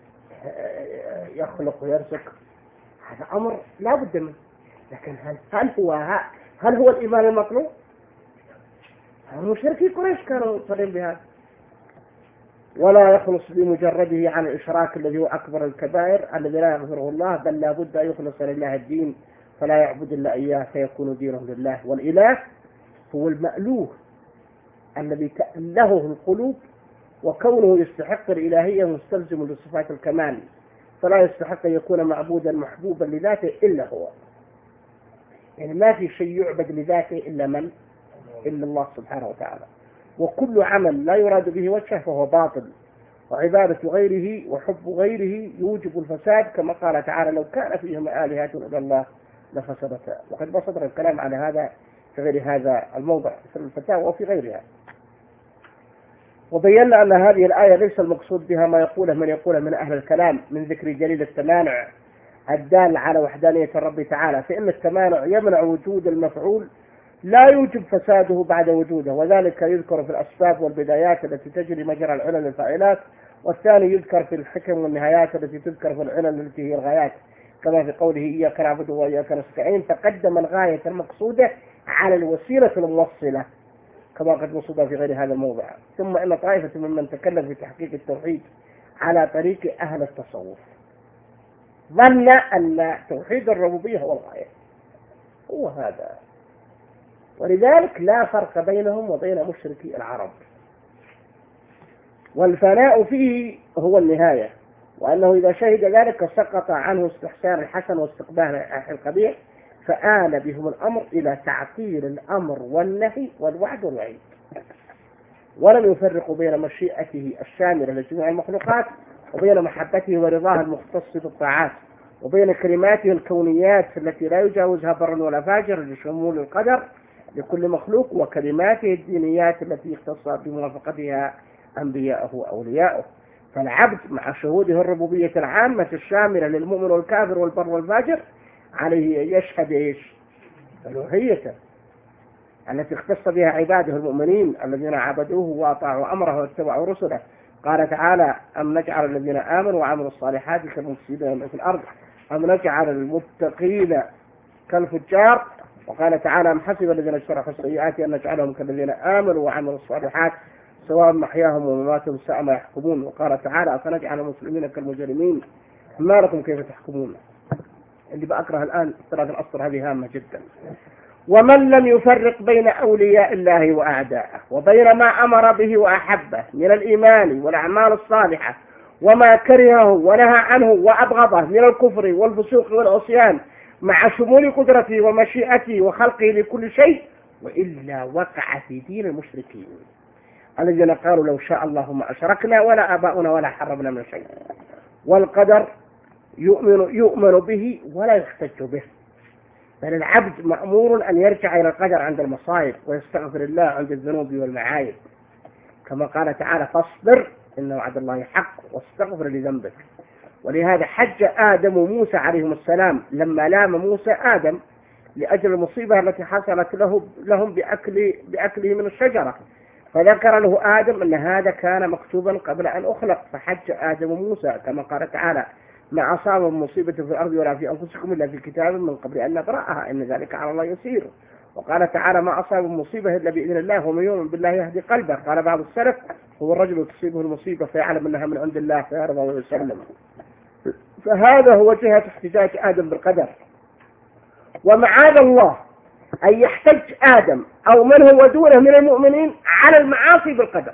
[SPEAKER 1] يخلق ويرزق هذا امر لا بد منه، لكن هل هل هو هل هو الايمان المطلوب؟ المشركي قريش كانوا مقرين بهذا. ولا يخلص بمجرده عن الاشراك الذي هو اكبر الكبائر الذي لا يغفره الله، بل لا بد ان يخلص لله الدين فلا يعبد الا اياه فيكون دينه لله. والاله هو المألوه الذي تألهه القلوب وكونه يستحق الإلهية مستلزم لصفات الكمال، فلا يستحق أن يكون معبودا محبوبا لذاته إلا هو. يعني ما في شيء يعبد لذاته إلا من؟ إلا الله سبحانه وتعالى. وكل عمل لا يراد به وجهه فهو باطل، وعبادة غيره وحب غيره يوجب الفساد، كما قال تعالى: لو كان فيهما آلهة إلا الله لفسدتا. وقد بسط الكلام على هذا في غير هذا الموضع في الفتاوى وفي غيرها. وبينا أن هذه الآية ليس المقصود بها ما يقوله من يقوله من أهل الكلام من ذكر دليل التمانع الدال على وحدانية الرب تعالى، فإن التمانع يمنع وجود المفعول لا يوجب فساده بعد وجوده، وذلك يذكر في الأسباب والبدايات التي تجري مجرى العلل الفاعلات، والثاني يذكر في الحكم والنهايات التي تذكر في العلل التي هي الغايات، كما في قوله: إياك نعبد وإياك نستعين، فقدم الغاية المقصودة على الوسيلة الموصلة، كما قد وصف في غير هذا الموضع. ثم إن طائفة ممن تكلم في تحقيق التوحيد على طريق أهل التصوف ظن أن توحيد الربوبية هو الغاية، هو هذا، ولذلك لا فرق بينهم وبين مشركي العرب، والفناء فيه هو النهاية، وأنه إذا شهد ذلك سقط عنه استحسان الحسن واستقبال القبيح، فآل بهم الأمر إلى تعطيل الأمر والنهي والوعد والوعيد، ولم يفرقوا بين مشيئته الشاملة لجميع المخلوقات وبين محبته ورضاه المختص بالطاعات، وبين كلماته الكونيات التي لا يجاوزها بر ولا فاجر لشمول القدر لكل مخلوق، وكلماته الدينيات التي اختص بموافقتها أنبياءه وأولياءه. فالعبد مع شهوده الربوبية العامة الشاملة للمؤمن والكافر والبر والفاجر عليه أن يشهد إيش؟ ألوهيته التي اختص بها عباده المؤمنين الذين عبدوه وأطاعوا أمره واتبعوا رسله. قال تعالى: أم نجعل الذين آمنوا وعملوا الصالحات كالمفسدين في الأرض أم نجعل المتقين كالفجار. وقال تعالى: أم حسب الذين اجترحوا السيئات أن نجعلهم كالذين آمنوا وعملوا الصالحات سواء محياهم ومماتهم ساء ما يحكمون. وقال تعالى: أفنجعل المسلمين كالمجرمين ما لكم كيف تحكمون. اللي بأكره الآن ثلاث الأسطر هذه هامة جدا. ومن لم يفرق بين أولياء الله وأعدائه وبين ما أمر به وأحبه من الإيمان والأعمال الصالحة وما كرهه ونهى عنه وأبغضه من الكفر والفسوق والعصيان مع شمول قدرته ومشيئته وخلقه لكل شيء، وإلا وقع في دين المشركين الذين قالوا: لو شاء الله ما أشركنا ولا آباؤنا ولا حرمنا من شيء. والقدر يؤمن, يؤمن به ولا يحتج به، بل العبد مأمور أن يرجع إلى القدر عند المصائب ويستغفر الله عند الذنوب والمعايب، كما قال تعالى: فاصبر إن وعد الله حق واستغفر لذنبك. ولهذا حج آدم وموسى عليهم السلام لما لام موسى آدم لأجل المصيبة التي حصلت له لهم بأكل بأكله من الشجرة، فذكر له آدم أن هذا كان مكتوبا قبل أن أخلق، فحج آدم وموسى كما قال تعالى: ما أصاب من مصيبة في الأرض ولا في أنفسكم إلا في كتاب من قبل أن نبرأها إن ذلك على الله يسير. وقال تعالى: ما أصاب من مصيبة إلا بإذن الله ومن يؤمن بالله يهدي قلبه. قال بعض السلف: هو الرجل تصيبه المصيبة فيعلم أنها من عند الله فيرضى ويسلم. فهذا هو جهة احتجاج آدم بالقدر. ومعاذ الله أن يحتج آدم أو من هو دونه من المؤمنين على المعاصي بالقدر،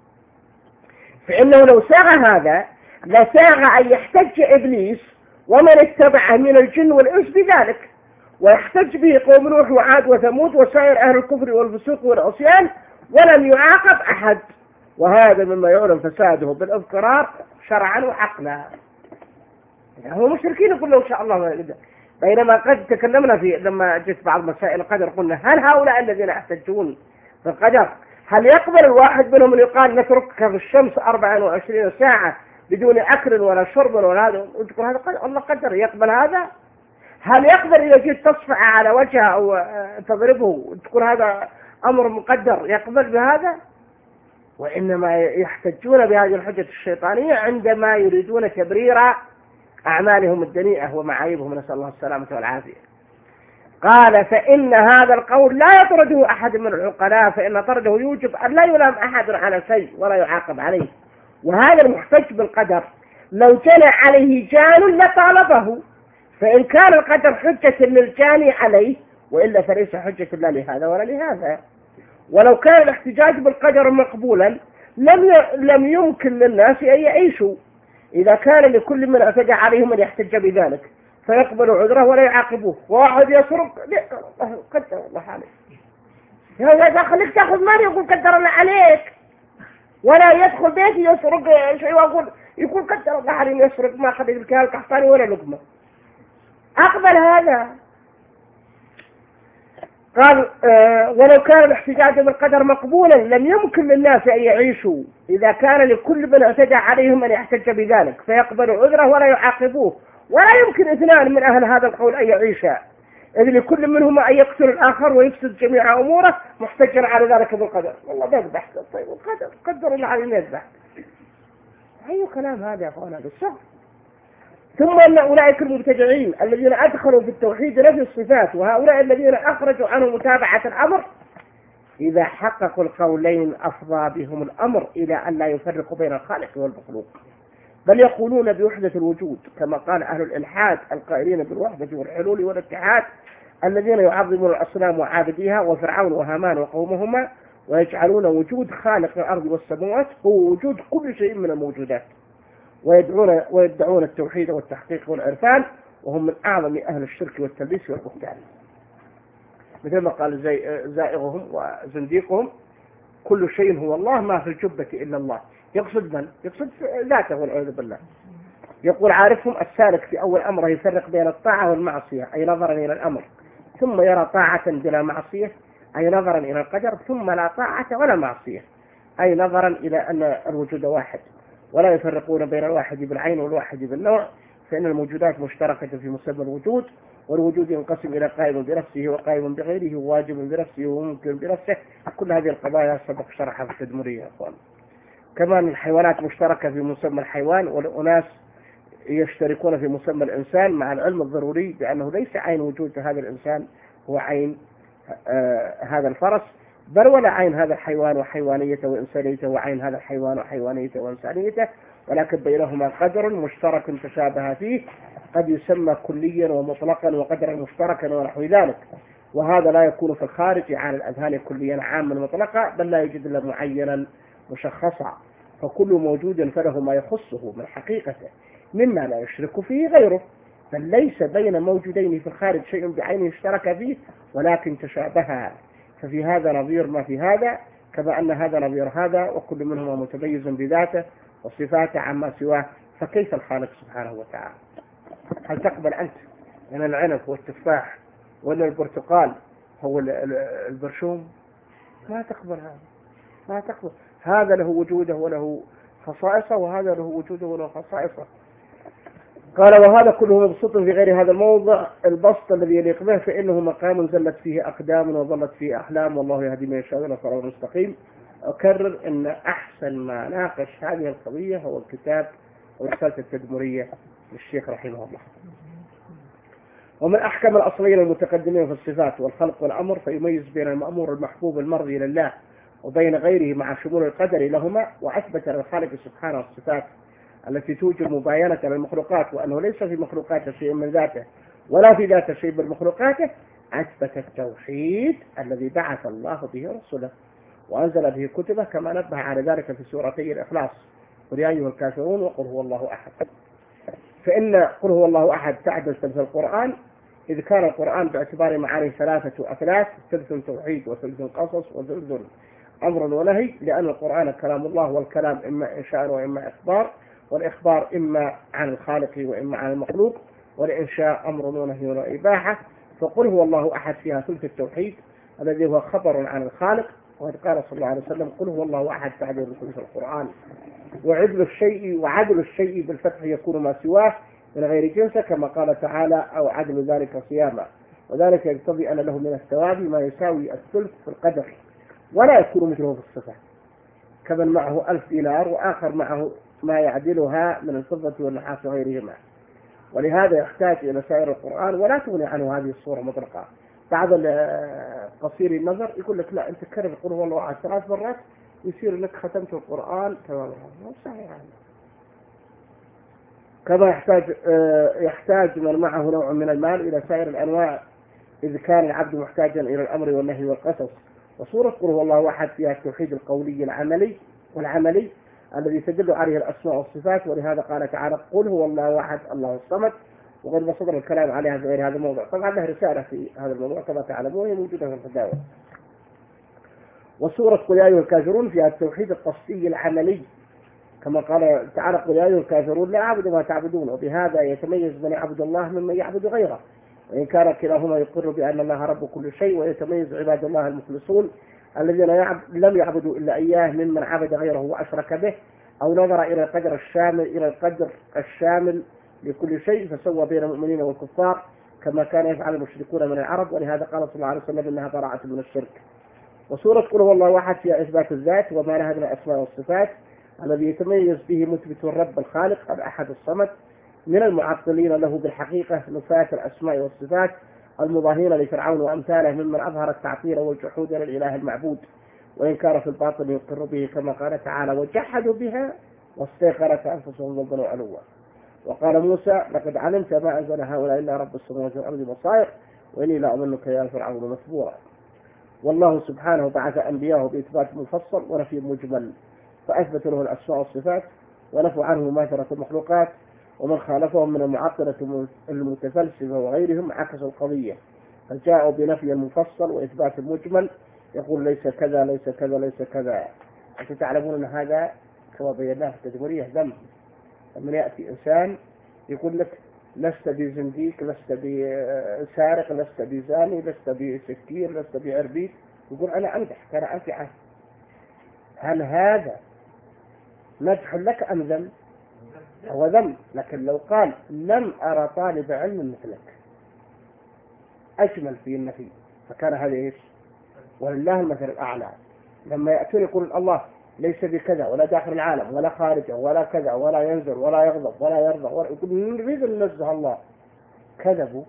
[SPEAKER 1] فإنه لو ساغ هذا لساغ أن يحتج إبليس ومن اتبعه من الجن والإنس بذلك، ويحتج به قوم نوح وعاد وثمود وسائر أهل الكفر والفسوق والعصيان ولم يعاقب أحد، وهذا مما يعلم فساده بالاضطرار شرعا وعقلا. يعني هم مشركين يقول لو شاء الله، بينما قد تكلمنا في لما جت بعض مسائل القدر قلنا: هل هؤلاء الذين يحتجون في القدر هل يقبل الواحد منهم أن يقال نتركك في الشمس أربعة وعشرين ساعة بدون أكل ولا شرب ولا هذا، وتقول هذا قدر الله قدر؟ يقبل هذا؟ هل يقبل إذا جيت تصفع على وجهه أو تضربه وتقول هذا أمر مقدر يقبل بهذا؟ وإنما يحتجون بهذه الحجة الشيطانية عندما يريدون تبرير أعمالهم الدنيئة ومعايبهم، نسأل الله السلامة والعافية. قال: فإن هذا القول لا يطرده أحد من العقلاء، فإن طرده يوجب أن لا يلام أحد على شيء ولا يعاقب عليه. وهذا المحتج بالقدر لو جنى عليه جان لطالبه، فإن كان القدر حجة للجاني عليه، وإلا فليس حجة لا لهذا ولا لهذا. ولو كان الاحتجاج بالقدر مقبولا لم ي... لم يمكن للناس أن يعيشوا إذا كان لكل من اعتدى عليهم أن يحتج بذلك فيقبل عذره ولا يعاقبوه. واحد يسرق الله قدر الله عليك، يا خليك تأخذ مالي يقول قدر الله عليك، ولا يدخل بيتي يسرق شيء ويقول يقول قدر الله عليه يسرق ما أخذ الكهال القحطاني ولا لقمة. أقبل هذا. قال آه ولو كان الاحتجاج بالقدر مقبولا لم يمكن للناس أن يعيشوا إذا كان لكل من اعتدى عليهم أن يحتج بذلك فيقبل عذره ولا يعاقبوه. ولا يمكن اثنان من أهل هذا القول أن يعيشا، إذ لكل منهما أن يقتل الآخر ويفسد جميع أموره محتجا على ذلك بالقدر. والله بيذبح. طيب القدر قدر الله عليه يذبح. أي كلام هذا يا أخوان؟ هذا الشر. ثم أن أولئك المبتدعين الذين أدخلوا في التوحيد نفي الصفات وهؤلاء الذين أخرجوا عنه متابعة الأمر إذا حققوا القولين أفضى بهم الأمر إلى أن لا يفرقوا بين الخالق والمخلوق، بل يقولون بوحدة الوجود كما قال أهل الإلحاد القائلين بالوحدة والحلول والاتحاد الذين يعظمون الأصنام وعابديها وفرعون وهامان وقومهما ويجعلون وجود خالق الأرض والسماوات هو وجود كل شيء من الموجودات، ويدعون ويدعون التوحيد والتحقيق والعرفان وهم من أعظم أهل الشرك والتلبيس والبهتان. مثل ما قال زي زائغهم وزنديقهم كل شيء هو الله ما في الجبة إلا الله. يقصد من؟ يقصد ذاته والعياذ بالله. يقول عارفهم السالك في أول أمره يفرق بين الطاعة والمعصية أي نظرا إلى الأمر، ثم يرى طاعة بلا معصية أي نظرا إلى القدر، ثم لا طاعة ولا معصية أي نظرا إلى أن الوجود واحد، ولا يفرقون بين الواحد بالعين والواحد بالنوع، فإن الموجودات مشتركة في مسمى الوجود، والوجود ينقسم إلى قائم بنفسه وقائم بغيره وواجب بنفسه وممكن بنفسه. كل هذه القضايا سبق شرحها في التدمرية يا أخوان. كمان الحيوانات مشتركة في مسمى الحيوان، والأناس يشتركون في مسمى الإنسان مع العلم الضروري بأنه ليس عين وجود هذا الإنسان هو عين آه هذا الفرس، بل ولا عين هذا الحيوان وحيوانيته وإنسانيته وعين هذا الحيوان وحيوانيته وإنسانيته، ولكن بينهما قدر مشترك تشابه فيه قد يسمى كليا ومطلقا وقدرا مشتركا ونحو ذلك، وهذا لا يكون في الخارج عن الأذهان كليا عاما مطلقا، بل لا يوجد إلا معينا مشخصا، فكل موجود فله ما يخصه من حقيقته مما لا يشرك فيه غيره، بل ليس بين موجودين في الخارج شيء بعينه اشترك فيه ولكن تشابها، ففي هذا نظير ما في هذا كما أن هذا نظير هذا، وكل منهما متميز بذاته وصفاته عما سواه، فكيف الخالق سبحانه وتعالى؟ هل تقبل أنت من العنب والتفاح ولا البرتقال هو البرشوم؟ ما تقبل هذا، ما تقبل. هذا له وجوده وله خصائصه، وهذا له وجوده وله خصائصه. قال وهذا كله مبسوط في غير هذا الموضع البسط الذي يليق به، فإنه مقام زلت فيه أقدام وظلت فيه أحلام، والله يهدي من يشاء إلى صراط مستقيم. أكرر أن أحسن ما ناقش هذه القضية هو الكتاب ورسالة التدمرية للشيخ رحمه الله. ومن أحكم الأصلين المتقدمين في الصفات والخلق والأمر فيميز بين المأمور المحبوب المرضي لله وبين غيره مع شمول القدر لهما، وأثبت للخالق سبحانه الصفات التي توجب مباينة للمخلوقات وأنه ليس في مخلوقاته شيء من ذاته ولا في ذاته شيء من مخلوقاته. أثبت التوحيد الذي بعث الله به رسله وأنزل به كتبه كما نبه على ذلك في سورتي الإخلاص قل يا أيها الكافرون وقل هو الله أحد. فإن قل هو الله أحد تعدل ثلث القرآن، إذ كان القرآن باعتبار معاني ثلاثة أثلاث، ثلث توحيد وثلث قصص وثلث أمر ونهي، لأن القرآن كلام الله، والكلام إما إنشاء وإما إخبار، والإخبار إما عن الخالق وإما عن المخلوق، والإنشاء أمر ونهي وإباحة. فقل هو الله أحد فيها ثلث التوحيد الذي هو خبر عن الخالق، وقد قال صلى الله عليه وسلم قل هو الله أحد تعدل ثلث القرآن. وعدل الشيء وعدل الشيء بالفتح يكون ما سواه من غير جنسه كما قال تعالى أو عدل ذلك صياما، وذلك يقتضي أن له من الثواب ما يساوي الثلث في القدر، ولا يكون مثله في الصفة، كمن معه ألف دينار وآخر معه ما يعدلها من الفضة والنحاس وغيرهما. ولهذا يحتاج إلى سائر القرآن ولا تغني عنه هذه الصورة مطلقة. بعض قصير النظر يقول لك لا أنت كرر قل هو الله أحد ثلاث مرات يصير لك ختمت القرآن تماما، مو صحيح يعني. كما يحتاج يحتاج من معه نوع من المال إلى سائر الأنواع، إذ كان العبد محتاجا إلى الأمر والنهي والقصص. وصورة قل هو الله أحد فيها التوحيد القولي العملي، والعملي الذي تدل عليه الأسماء والصفات. ولهذا قال تعالى قل هو الله أحد الله الصمد، وقد بصدر الكلام عليها في غير هذا الموضوع. طبعا له رسالة في هذا الموضوع كما تعلمون، هي موجودة في الفتاوى. وسورة قل يا أيها الكافرون فيها التوحيد القصدي العملي، كما قال تعالى قل يا أيها الكافرون لا أعبد ما تعبدون، وبهذا يتميز من يعبد الله ممن يعبد غيره، وإن كان كلاهما يقر بأن الله رب كل شيء. ويتميز عباد الله المخلصون الذين يعب... لم يعبدوا إلا إياه ممن عبد غيره وأشرك به، أو نظر إلى القدر الشامل إلى القدر الشامل لكل شيء فسوى بين المؤمنين والكفار كما كان يفعل المشركون من العرب. ولهذا قال صلى الله عليه وسلم إنها براءة من الشرك. وسورة قل هو الله أحد فيها إثبات الذات وما لها من الأسماء والصفات الذي يتميز به مثبت الرب الخالق الأحد الصمد من المعطلين له بالحقيقة نفاة الأسماء والصفات المضاهين لفرعون وأمثاله ممن أظهر التعطيل والجحود للإله المعبود، وإن كان في الباطن يقر به كما قال تعالى وجحدوا بها واستيقنت أنفسهم ظلما وعلوا. وقال موسى لقد علمت ما أنزل هؤلاء إلا رب السماوات والأرض بصائر وإني لأظنك يا فرعون مثبورا. والله سبحانه بعث أنبياءه بإثبات مفصل ونفي مجمل، فأثبت له الأسماء والصفات ونفوا عنه مماثلة المخلوقات، ومن خالفهم من المعطلة المتفلسفة وغيرهم عكسوا القضية فجاءوا بنفي مفصل وإثبات مجمل يقول ليس كذا ليس كذا ليس كذا. أنتم تعلمون أن هذا كما بيناه في التدمرية ذنب. لما يأتي إنسان يقول لك لست بزنديق لست بسارق لست بزاني لست بسكير لست بعربيد، يقول أنا أمدح أنا أنفعه، هل هذا مدح لك أم ذنب؟ هو ذنب. لكن لو قال لم أرى طالب علم مثلك أجمل في النفي فكان هذا إيش؟ ولله المثل الأعلى. لما يأتون يقول الله ليس بكذا ولا داخل العالم ولا خارجه ولا كذا ولا ينزل ولا يغضب ولا يرضى ولا يقول نريد أن ننزه الله، كذبوا.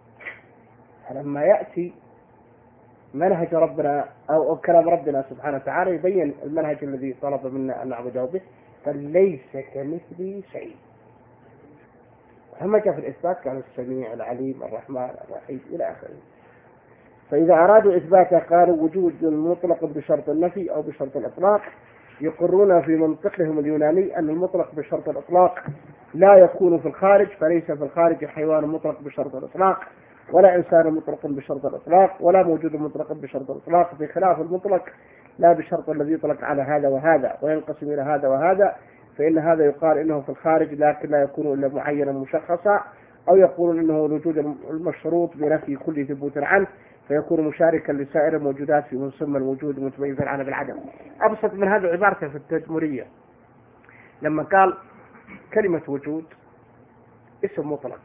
[SPEAKER 1] فلما يأتي منهج ربنا أو كلام ربنا سبحانه وتعالى يبين المنهج الذي طلب منا أن نعبده به، فليس كمثله شيء. وهم جاء في الإثبات كان السميع العليم الرحمن الرحيم إلى آخره. فإذا أرادوا إثباته قالوا وجود مطلق بشرط النفي أو بشرط الإطلاق، يقرون في منطقهم اليوناني أن المطلق بشرط الإطلاق لا يكون في الخارج، فليس في الخارج حيوان مطلق بشرط الإطلاق ولا إنسان مطلق بشرط الإطلاق ولا موجود مطلق بشرط الإطلاق، بخلاف المطلق لا بشرط الذي يطلق على هذا وهذا وينقسم إلى هذا وهذا، فإن هذا يقال إنه في الخارج لكن لا يكون إلا معينا مشخصا، أو يقول إنه الوجود المشروط بنفي كل ثبوت عنه فيكون مشاركا لسائر الموجودات في مسمى الوجود متميزا عنه بالعدم. أبسط من هذا عبارته في التدمرية لما قال كلمة وجود اسم مطلق،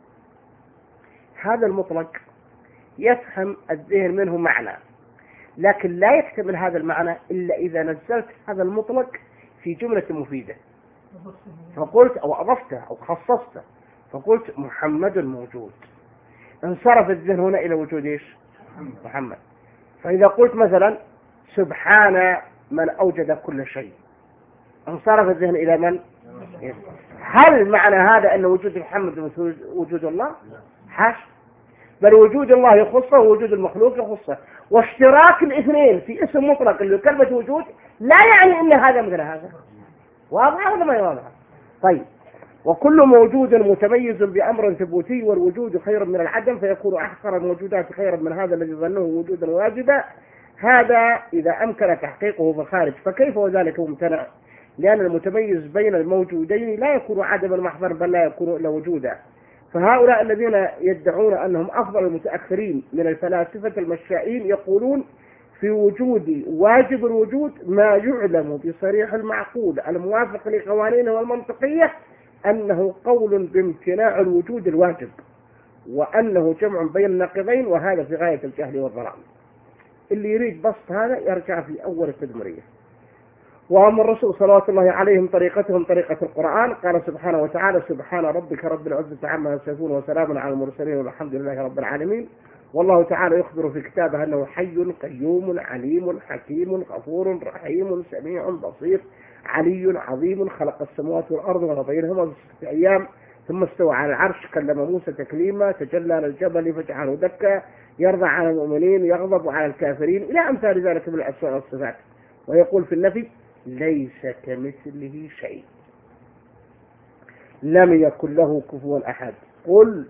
[SPEAKER 1] هذا المطلق يفهم الذهن منه معنى، لكن لا يحتمل هذا المعنى إلا إذا نزلت هذا المطلق في جملة مفيدة فقلت أو أضفته أو خصصته فقلت محمد موجود، انصرف الذهن هنا إلى وجود إيش؟ محمد. فإذا قلت مثلا سبحان من أوجد كل شيء انصرف الذهن إلى من؟ هل معنى هذا أن وجود محمد مثل وجود الله؟ حاش، بل وجود الله يخصه ووجود المخلوق يخصه، واشتراك الاثنين في اسم مطلق اللي كلمة وجود لا يعني أن هذا مثل هذا. واضح ولا ما واضح؟ طيب، وكل موجود متميز بأمر ثبوتي والوجود خير من العدم فيكون أحقر الموجودات خيرا من هذا الذي ظنه وجودا واجبا، هذا إذا أمكن تحقيقه في الخارج، فكيف وذلك ممتنع؟ لأن المتميز بين الموجودين لا يكون عدما محضا بل لا يكون إلا وجودا. فهؤلاء الذين يدعون أنهم أفضل المتأخرين من الفلاسفة المشائين يقولون في وجود واجب الوجود ما يعلم بصريح المعقول الموافق لقوانينه والمنطقية أنه قول بامتناع الوجود الواجب، وأنه جمع بين النقيضين، وهذا في غاية الجهل والضلال. اللي يريد بسط هذا يرجع في أول التدمرية. وأما الرسول صلوات الله عليهم طريقتهم طريقة القرآن، قال سبحانه وتعالى سبحان ربك رب العزة عما يصفون وسلام على المرسلين والحمد لله رب العالمين. والله تعالى يخبر في كتابه أنه حي قيوم عليم حكيم غفور رحيم سميع بصير علي عظيم خلق السماوات والأرض وما بينهما في ستة أيام ثم استوى على العرش كلم موسى تكليما تجلى للجبل فجعله دكا يرضى على المؤمنين يغضب على الكافرين إلى أمثال ذلك من الأسماء والصفات. ويقول في النفي ليس كمثله شيء، لم يكن له كفوا أحد. قل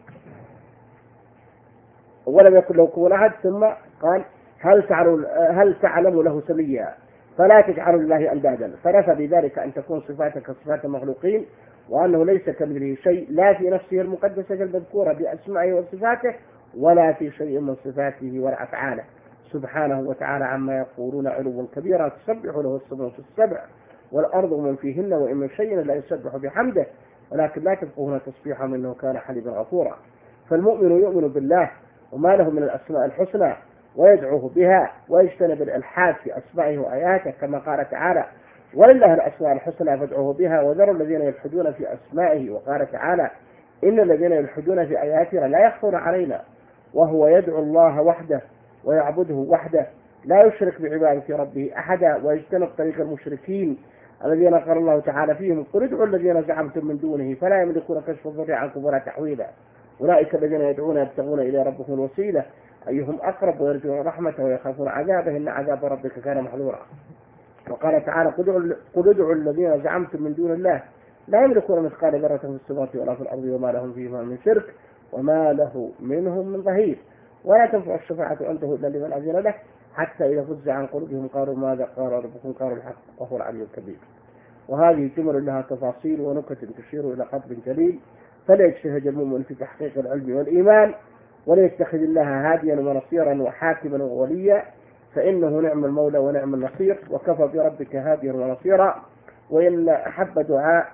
[SPEAKER 1] ولم يكن له كفوا أحد، ثم قال هل تعلم, هل تعلم له سميا فلا تجعلوا لله أندادا، فنفى بذلك أن تكون صفاته كصفات المخلوقين، وأنه ليس كمثله شيء لا في نفسه المقدسة المذكورة بأسمائه وصفاته ولا في شيء من صفاته ولا أفعاله سبحانه وتعالى عما يقولون علوا كبيرا. تسبح له السماوات السبع والأرض ومن فيهن وإن من شيء لا يسبح بحمده ولكن لا تفقهون تسبيحهم إنه كان حليما غفورا. فالمؤمن يؤمن بالله وما له من الأسماء الحسنى ويدعوه بها ويجتنب الإلحاد في أسمائه وآياته كما قال تعالى ولله الأسماء الحسنى فادعوه بها وذروا الذين يلحدون في أسمائه. وقال تعالى إن الذين يلحدون في آياتنا لا يخفون علينا، وهو يدعو الله وحده ويعبده وحده لا يشرك بعبادة ربه أحدا ويجتنب طريق المشركين الذين قال الله تعالى فيهم قل ادعوا الذين زعمتم من دونه فلا يملكون كشف الضر عنكم ولا تحويلا أولئك الذين يدعون يبتغون إلى ربهم الوسيلة أيهم أقرب ويرجون رحمته ويخافون عذابه إن عذاب ربك كان محذورا. وقال تعالى قل ادعوا الذين زعمتم من دون الله لا يملكون مثقال ذرة في السماوات ولا في الأرض وما لهم فيهما من شرك وما له منهم من ظهير ولا تنفع الشفاعة عنده إلا لمن أذن له حتى إذا فزع عن قلوبهم قالوا ماذا قال ربكم قالوا الحق وهو العلي الكبير. وهذه جمل لها تفاصيل ونكت تشير إلى قدر جليل، فليجتهد المؤمن في تحقيق العلم والإيمان وليتخذ الله هاديا ونصيرا وحاكما ووليا فإنه نعم المولى ونعم النصير وكفى بربك هاديا ونصيرا. وإن أحب دعاء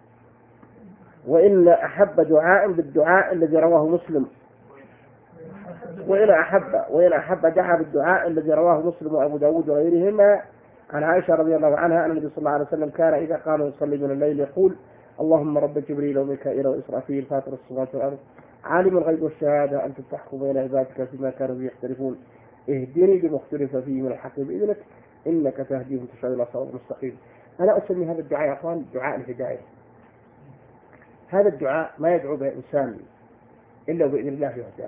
[SPEAKER 1] وإن أحب دعاء بالدعاء الذي رواه مسلم وإن أحب وإن أحب دعا بالدعاء الذي رواه مسلم وأبو داود وغيرهما عن عائشة رضي الله عنها أن النبي صلى الله عليه وسلم كان إذا قام يصلي من الليل يقول اللهم رب جبريل وميكائيل وإسرافيل فاطر السماوات والأرض عالم الغيب والشهادة أنت تحكم بين عبادك فيما كانوا فيه يختلفون اهدني لما اختلف فيه من الحق بإذنك إنك تهدي من تشاء إلى صراط مستقيم. أنا أسمي هذا الدعاء يا أخوان دعاء الهداية. هذا الدعاء ما يدعو به إنسان إلا بإذن الله يهداه،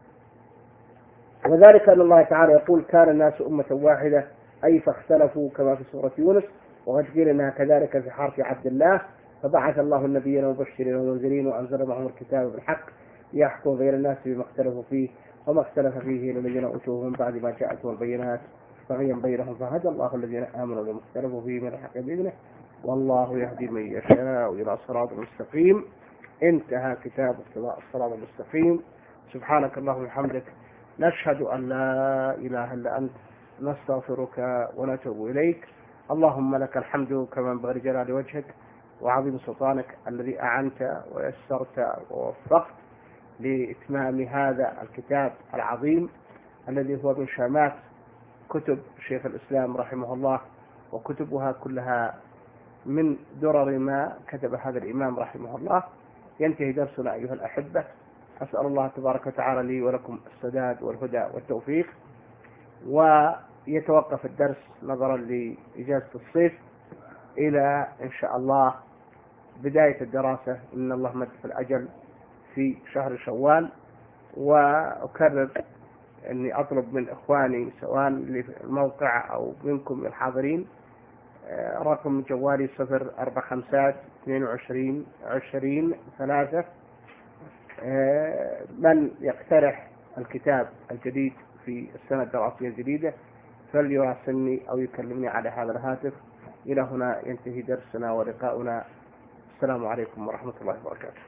[SPEAKER 1] وذلك أن الله تعالى يقول كان الناس أمة واحدة أي فاختلفوا كما في سورة يونس، وقد قيل أنها كذلك في حرف عبد الله فبعث الله النبيين مبشرين ومنذرين وأنزل معهم الكتاب بالحق ليحكم بين الناس بما اختلفوا فيه وما اختلف فيه الذين أوتوه من بعد ما جاءتهم البينات بغيا بينهم فهدى الله الذين آمنوا بما اختلفوا فيه من الحق بإذنه والله يهدي من يشاء إلى صراط مستقيم. انتهى كتاب الصراط المستقيم. سبحانك اللهم وبحمدك نشهد أن لا إله إلا أنت نستغفرك ونتوب إليك. اللهم لك الحمد كما ينبغي لجلال وجهك وعظيم سلطانك الذي أعنت ويسرت ووفقت لإتمام هذا الكتاب العظيم الذي هو من شامات كتب شيخ الإسلام رحمه الله، وكتبها كلها من درر ما كتب هذا الإمام رحمه الله. ينتهي درسنا أيها الأحبة، أسأل الله تبارك وتعالى لي ولكم السداد والهدى والتوفيق، ويتوقف الدرس نظرا لإجازة الصيف إلى إن شاء الله بداية الدراسة إن الله مد في الأجل في شهر شوال. وأكرر أني أطلب من إخواني سواء للموقع أو منكم الحاضرين رقم جوالي صفر أربع خمسات اثنين وعشرين عشرين ثلاثة، من يقترح الكتاب الجديد في السنة الدراسية الجديدة فليراسلني أو يكلمني على هذا الهاتف. إلى هنا ينتهي درسنا ولقاؤنا. السلام عليكم ورحمة الله وبركاته.